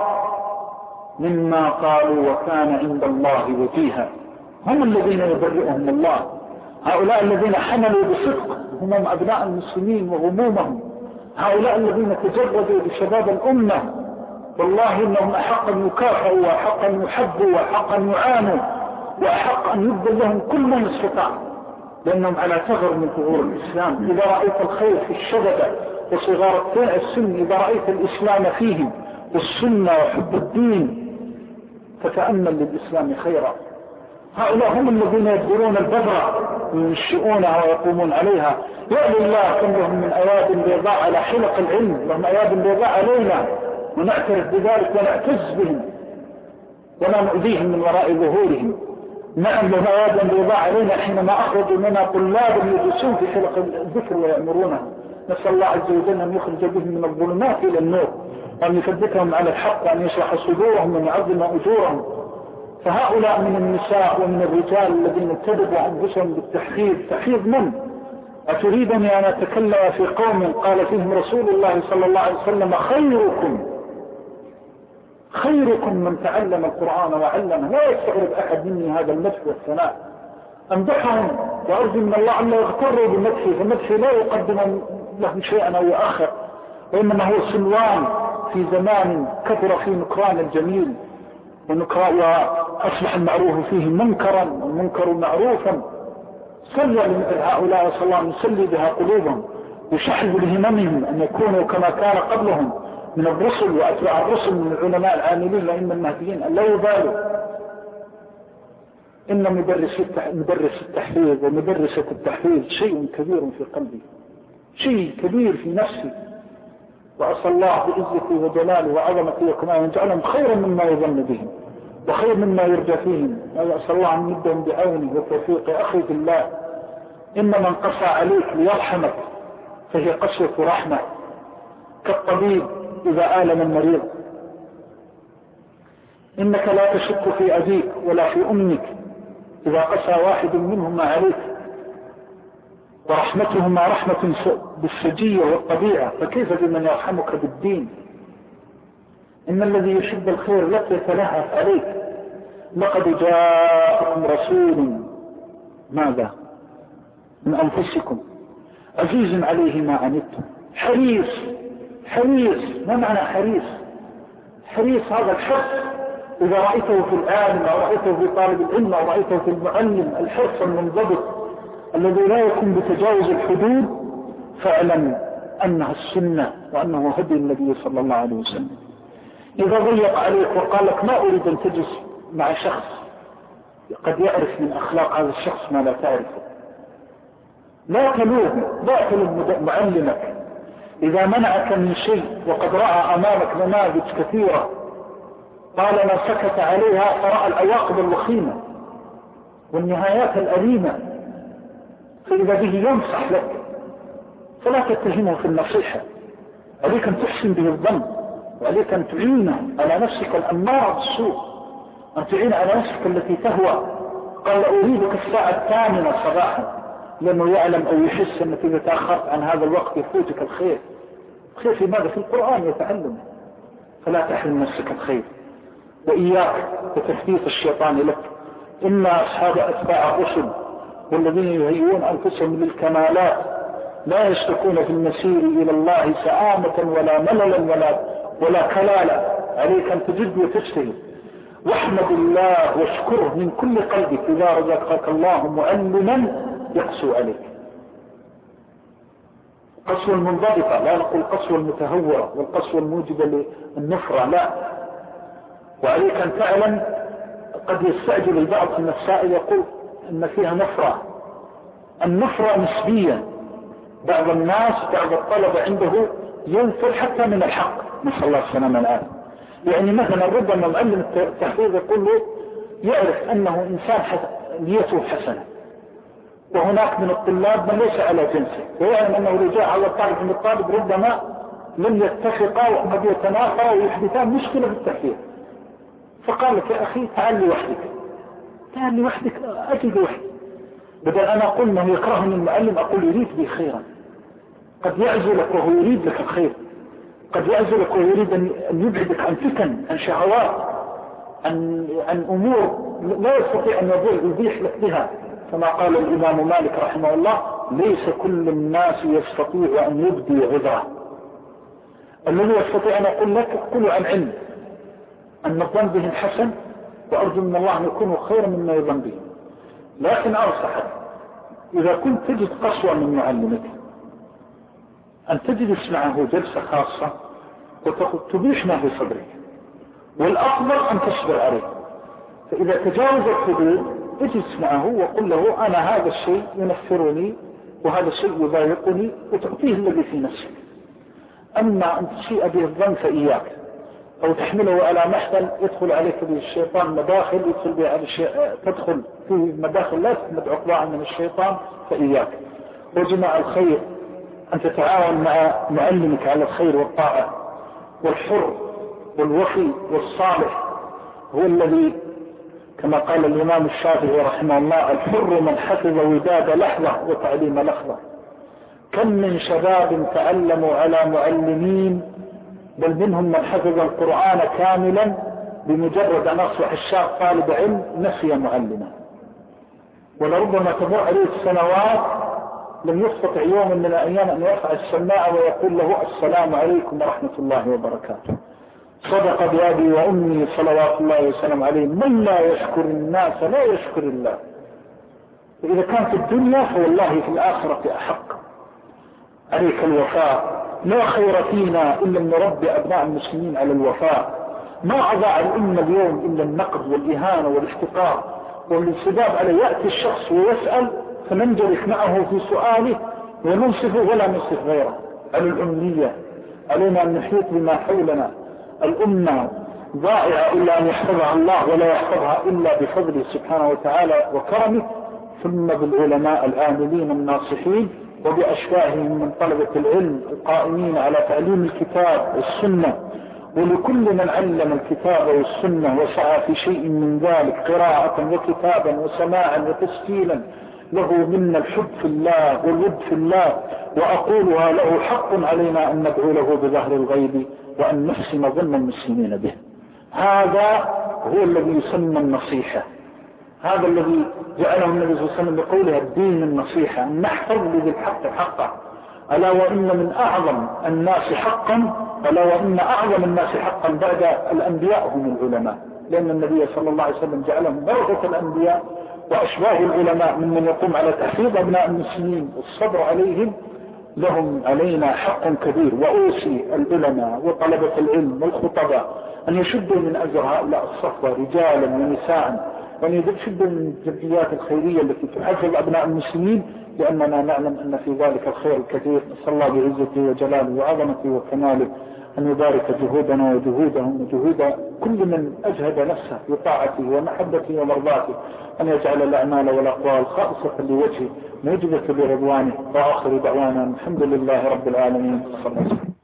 مما قالوا وكان عند الله وجيها. هم الذين يبرئهم الله، هؤلاء الذين حملوا بصدق همم أبناء المسلمين وغمومهم، هؤلاء الذين تجردوا بشباب الأمة. والله إنهم أحق أن يكافئوا وأحق أن يحبوا وأحق أن يعانوا وأحق أن يبذل لهم كل ما يستطاع، لأنهم على ثغر من ثغور الإسلام. إذا رأيت الخير في الشبكة وصغار السن، إذا رأيت الإسلام فيهم والسنة وحب الدين فتأمل للإسلام خيرا. هؤلاء هم الذين يبذلون البذرة وينشئونها ويقومون عليها. يا لله كم لهم من أياد بيضاء على حلق العلم، لهم أياد بيضاء علينا ونعترف بذلك ونعتز بهم ولا نؤذيهم من وراء ظهورهم. نعم لهم أياد بيضاء علينا حينما أخرجوا منا طلابا يجلسون في حلق الذكر ويأمرونه. نسأل الله عز وجل أن يخرج بهم من الظلمات إلى النور وأن يثبتهم على الحق وأن يشرح صدورهم وأن يعظم أجورهم. فهؤلاء من النساء ومن الرجال الذين ابتدوا أنفسهم بالتحفيظ. تحفيظ من؟ أتريدني أن أتكلم في قوم قال فيهم رسول الله صلى الله عليه وسلم: خيركم من تعلم القرآن وعلمه. لا يستغرب أحد مني هذا المدح والثناء، أمدحهم وأرجو من الله أن لا يغتروا بمدحي، فمدحي لا يقدم لهم شيئا أو يؤخر، وإنما هو سلوان في زمان كثر فيه نكران الجميل وأصبح المعروف فيه منكرا والمنكر معروفا. صلى لمثل هؤلاء صلى الله عليه وسلم يسلي بها قلوبهم ويشحذ لهممهم أن يكونوا كما كان قبلهم من الرسل وأتباع الرسل من العلماء العاملين لأئمة المهديين أن لا يبالوا. إن مدرس التحفيظ ومدرسة التحفيظ شيء كبير في قلبي، شيء كبير في نفسي، وأسأل الله بعزته وجلاله وعظمته وكماله أن يجعلهم خيرا مما يظن بهم وخير مما يرجى فيهم. وأسأل الله أن يمدهم بعونه وتوفيقه. أخي بالله، إن من قسى عليك ليرحمك فهي قسوة رحمة، كالطبيب إذا آلم المريض. إنك لا تشك في أبيك ولا في أمك إذا قسى واحد منهما عليك، ورحمتهما رحمة بالسجية والطبيعة، فكيف بمن يرحمك بالدين؟ إن الذي يحب الخير لك يتلهف عليك. لقد جاءكم رسول ماذا من أنفسكم عزيز عليه ما عنتم حريص. ما معنى حريص؟ حريص هذا الحرص، إذا رأيته في العالم أو رأيته في طالب العلم أو رأيته في المعلم، الحرص المنضبط الذي لا يكون بتجاوز الحدود، فاعلم أنها السنة وأنه هدي النبي صلى الله عليه وسلم. إذا ضيق عليك وقال لك: ما أريد أن تجلس مع شخص قد يعرف من أخلاق هذا الشخص ما لا تعرفه. لا تلوم معلمك إذا منعك من شيء وقد رأى أمامك نماذج كثيرة طالما سكت عليها فرأى العواقب الوخيمة والنهايات الأليمة، فإذا به ينصح لك فلا تتهمه في النصيحة. عليك أن تحسن به الظن، وعليك أن تعينه على نفسك الأمارة بالسوء، أن تعين على نفسك التي تهوى. قال أريدك الساعة 8 صباحا، لأنه يعلم أو يحس أنك إذا تأخرت عن هذا الوقت يفوتك الخير. الخير في ماذا؟ في القرآن يتعلم. فلا تحرم نفسك الخير، وإياك وتثبيت الشيطان لك. إن أصحاب أتباع الرسل والذين يهيئون أنفسهم للكمالات لا يشتكون في المسير إلى الله سآمة ولا مللا ولا كلالا. عليك أن تجد وتجتهد، واحمد الله واشكره من كل قلبك إذا رزقك الله معلما يقسو عليك. قسوة المنضبطة، لا نقول قسوة المتهورة والقسوة الموجبة للنفرة، لا. وعليك أن تعلم قد يستعجل البعض من السائل يقول إن فيها نفرة. النفرة نسبيا، بعض الناس بعض الطلبة عنده ينفر حتى من الحق، نسأل الله السلامة العافية. يعني مثلا ربما معلم التحفيظ يقول له يعرف أنه إنسان نيته حسنة، وهناك من الطلاب من ليس على جنسه، ويعلم أنه رجاء على الطالب من الطالب ربما لم يتفقا وقد يتنافرا ويحدثان مشكلة بالتحفيظ. فقال لك يا أخي تعال لي وحدك أجد وحدي، بدل أنا أقول أنه يكرهني المعلم أقول يريد بي خيرا. قد يعزلك وهو يريد لك الخير، قد يعزلك وهو يريد أن يبعدك عن فتن، عن شهوات، عن أمور لا يستطيع أن يبيح لك بها. كما قال الإمام مالك رحمه الله ليس كل الناس يستطيع أن يبدي عذره. الذي يستطيع أن أقول لك أقول عن علم أن الظن بهم حسن، وأرجو من الله أن يكونوا خيرا مما يظن به. لكن أنصحك إذا كنت تجد قسوة من معلمك أن تجلس معه جلسة خاصة وتبيح ما في صدرك، والأفضل أن تصبر عليه. فإذا تجاوز الحدود اجلس معه وقل له أنا هذا الشيء ينفرني وهذا الشيء يضايقني، وتعطيه الذي في نفسك. أما أن تسيء به الظن فإياك، أو تحمله على محفل يدخل عليك به الشيطان مداخل يدخل به على تدخل في مداخل لا تمد عقباء من الشيطان، فإياك. وجماع الخير أن تتعاون مع معلمك على الخير والطاعة. والحر والوفي والصالح هو الذي كما قال الإمام الشافعي رحمه الله الحر من حفظ وداد لحظة وتعليم لحظة. كم من شباب تعلموا على معلمين، بل منهم من حفظ القرآن كاملا بمجرد أن أصبح الشاب طالب علم نسي معلما، ولربما تمر عليه السنوات لم يستطع يوم من الأيام أن يرفع السماعة ويقول له السلام عليكم ورحمة الله وبركاته. صدق بأبي وأمي صلوات الله وسلم عليه من لا يشكر الناس لا يشكر الله. وإذا كان في الدنيا فوالله في الآخرة أحق. عليك الوفاء، لا خير فينا إلا أن نربي أبناء المسلمين على الوفاء. ما أضاع الأمة اليوم إلا النقد والإهانة والاحتقار والانسداد عليه. يأتي الشخص ويسأل فننجرف معه في سؤاله وننصفه ولا ننصف غيره. على الأمنية علينا أن نحيط بما حولنا. الأمة ضائعة إلا أن يحفظها الله، ولا يحفظها إلا بفضله سبحانه وتعالى وكرمه، ثم بالعلماء العاملين الناصحين، وبأشباههم من طلبة العلم القائمين على تعليم الكتاب والسنة. ولكل من علم الكتاب والسنة وسعى في شيء من ذلك قراءة وكتابا وسماعا وتسجيلا له منا الحب في الله والود في الله، وأقولها له حق علينا أن ندعو له بظهر الغيب وأن نحسن ظن المسلمين به. هذا هو الذي يسمى النصيحة، هذا الذي جعله النبي صلى الله عليه وسلم بقوله الدين النصيحة، أن نحفظ لذي الحق حقه. ألا وإن من أعظم الناس حقا، ألا وإن أعظم الناس حقا بعد الأنبياء هم العلماء، لأن النبي صلى الله عليه وسلم جعلهم بركة الأنبياء وأشباه العلماء ممن يقوم على تحفيظ أبناء المسلمين والصبر عليهم. لهم علينا حق كبير. وأوصي العلماء وطلبة العلم والخطباء أن يشدوا من أجر هؤلاء الصفوة رجالا ونساء وأن يشد من الجمعيات الخيرية التي تحفز أبناء المسلمين، لأننا نعلم أن في ذلك الخير الكثير. نسأل الله بعزته وجلاله وعظمته وكماله أن يبارك جهودنا وجهودهم وجهود كل من أجهد نفسه بطاعته ومحبته ومرضاته، أن يجعل الأعمال والأقوال خالصة لوجهه موجبة لرضوانه. وآخر دعوانا الحمد لله رب العالمين. صلى الله عليه وسلم.